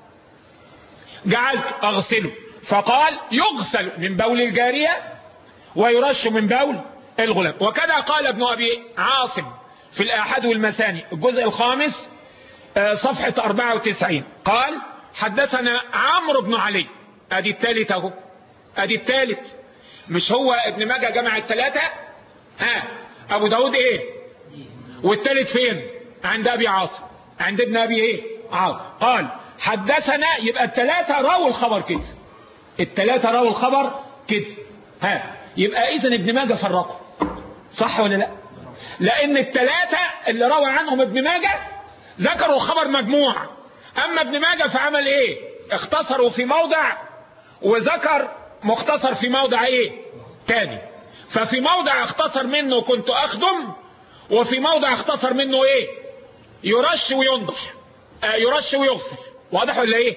جعلت اغسله، فقال يغسل من بول الجارية ويرش من بول الغلام. وكذا قال ابن أبي عاصم في الآحاد والمساني الجزء الخامس صفحة 94 قال حدثنا عمرو بن علي. ادي الثالث اهو، ادي الثالث. مش هو ابن ماجه جمع الثلاثة؟ ابو داود ايه؟ والثالث فين؟ عند ابي عاصم، عند ابن ابي ايه؟ عاصم. قال حدثنا، يبقى الثلاثة راوا الخبر كده، الثلاثة راوا الخبر كده. يبقى اذا ابن ماجه فرقه، صح ولا لا؟ لان الثلاثة اللي روى عنهم ابن ماجه ذكروا الخبر مجموع. اما ابن ماجه فعمل ايه؟ اختصروا في موضع وذكر مختصر في موضع ايه تاني. ففي موضع اختصر منه كنت اخدم، وفي موضع اختصر منه ايه؟ يرش وينضح، يرش ويغسل. واضح ولا ايه؟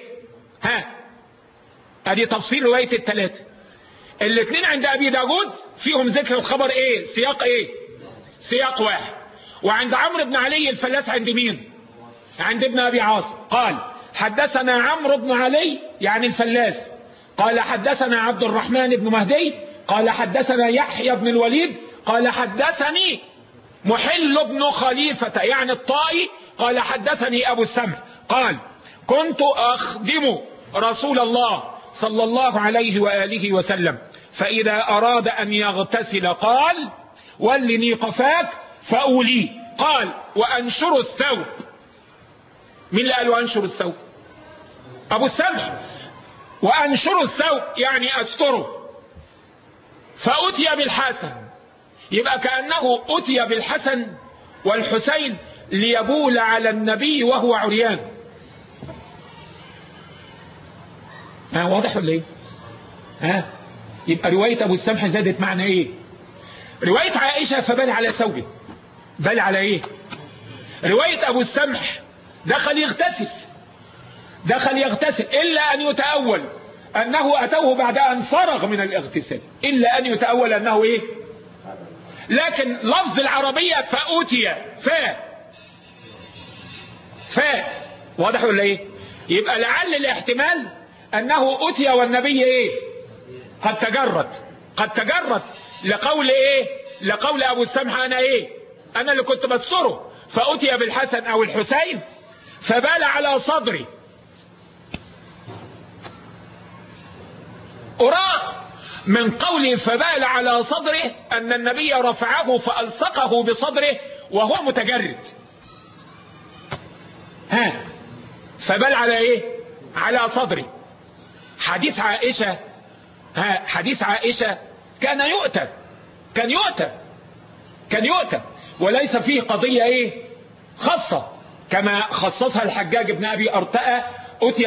ادي تفصيل رواية الثلاثة. الاثنين عند ابي داود فيهم ذكر الخبر ايه؟ سياق ايه؟ سياق واحد. وعند عمرو بن علي الفلاس عند مين؟ عند ابن ابي عاصم. قال حدثنا عمرو بن علي يعني الفلاس، قال حدثنا عبد الرحمن بن مهدي، قال حدثنا يحيى بن الوليد، قال حدثني محل بن خليفة يعني الطائي، قال حدثني ابو السمح قال كنت اخدم رسول الله صلى الله عليه وآله وسلم، فإذا أراد أن يغتسل قال ولني قفاك فأولي. قال وأنشر الثوب. مين اللي قال وأنشر الثوب؟ أبو السمح. وأنشر الثوب يعني أستره. فأتي بالحسن، يبقى كأنه أتي بالحسن والحسين ليبول على النبي وهو عريان. واضح ولا ايه؟ يبقى رواية ابو السمح زادت معنى ايه؟ رواية عائشة فبال على ثوبه، بال على ايه؟ رواية ابو السمح دخل يغتسل الا ان يتأول انه اتوه بعد ان فرغ من الاغتسال، الا ان يتأول انه ايه؟ لكن لفظ العربية فأوتي واضح ولا ايه؟ يبقى لعل الاحتمال انه اتي والنبي ايه؟ قد تجرد لقول ايه؟ لقول ابو السمح انا ايه؟ انا اللي كنت بستره. فاتي بالحسن او الحسين فبال على صدري. اراه من قوله فبال على صدره ان النبي رفعه فالصقه بصدره وهو متجرد. فبال على ايه؟ على صدري. حديث عائشة كان يؤتى وليس فيه قضية ايه؟ خاصة كما خصصها الحجاج بن ابي ارطأة اتي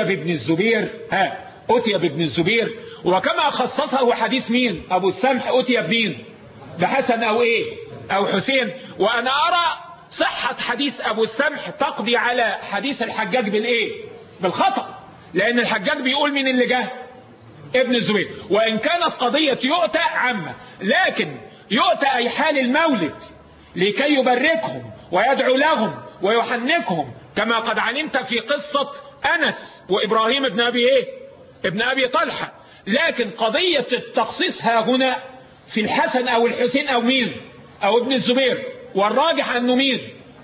بابن الزبير، وكما خصصه حديث مين؟ ابو السمح اتي بمين؟ بحسن او ايه؟ او حسين. وانا ارى صحة حديث ابو السمح تقضي على حديث الحجاج بالايه؟ بالخطأ، لان الحجاج بيقول مين اللي جه؟ ابن الزبير. وان كانت قضية يؤتى عامة، لكن يؤتى اي حال المولد لكي يبركهم ويدعو لهم ويحنكهم، كما قد علمت في قصة انس وابراهيم ابن ابي ايه؟ ابن ابي طلحة. لكن قضية التخصيص ها هنا في الحسن او الحسين او مين؟ او ابن الزبير، والراجح انه مين؟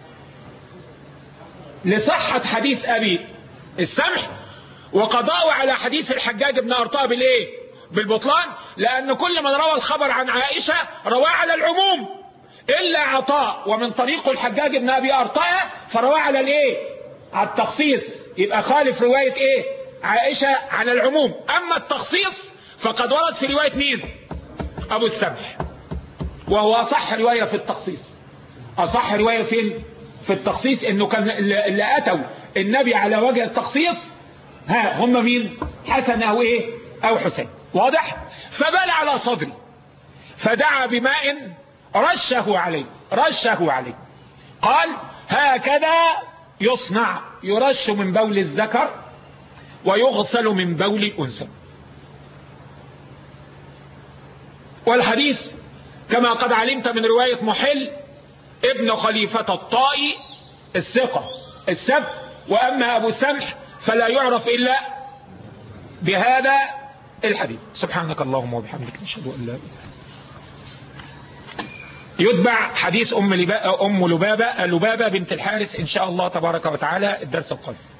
لصحة حديث ابي السمح وقضاء على حديث الحجاج بن ارطاء بالايه؟ بالبطلان، لان كل من روى الخبر عن عائشة رواه على العموم الا عطاء ومن طريق الحجاج بن ابي ارطاء فرواه على الايه؟ على التخصيص. يبقى خالف رواية ايه؟ عائشة على العموم. اما التخصيص فقد ورد في رواية مين؟ ابو السمح، وهو اصح رواية في التخصيص. اصح رواية فين؟ في التخصيص انه كان اللي اتوا النبي على وجه التخصيص هم مين؟ حسن او ايه؟ او حسين. واضح؟ فبال على صدري فدعا بماء رشه عليه. قال هكذا يصنع، يرش من بول الذكر ويغسل من بول الانثى. والحديث كما قد علمت من رواية محل ابن خليفة الطائي الثقة السبت. واما ابو سمح فلا يعرف الا بهذا الحديث. سبحانك اللهم وبحمدك نشهد ان لا اله الا انت يتبع حديث أم لبابة بنت الحارث إن شاء الله تبارك وتعالى الدرس القادم.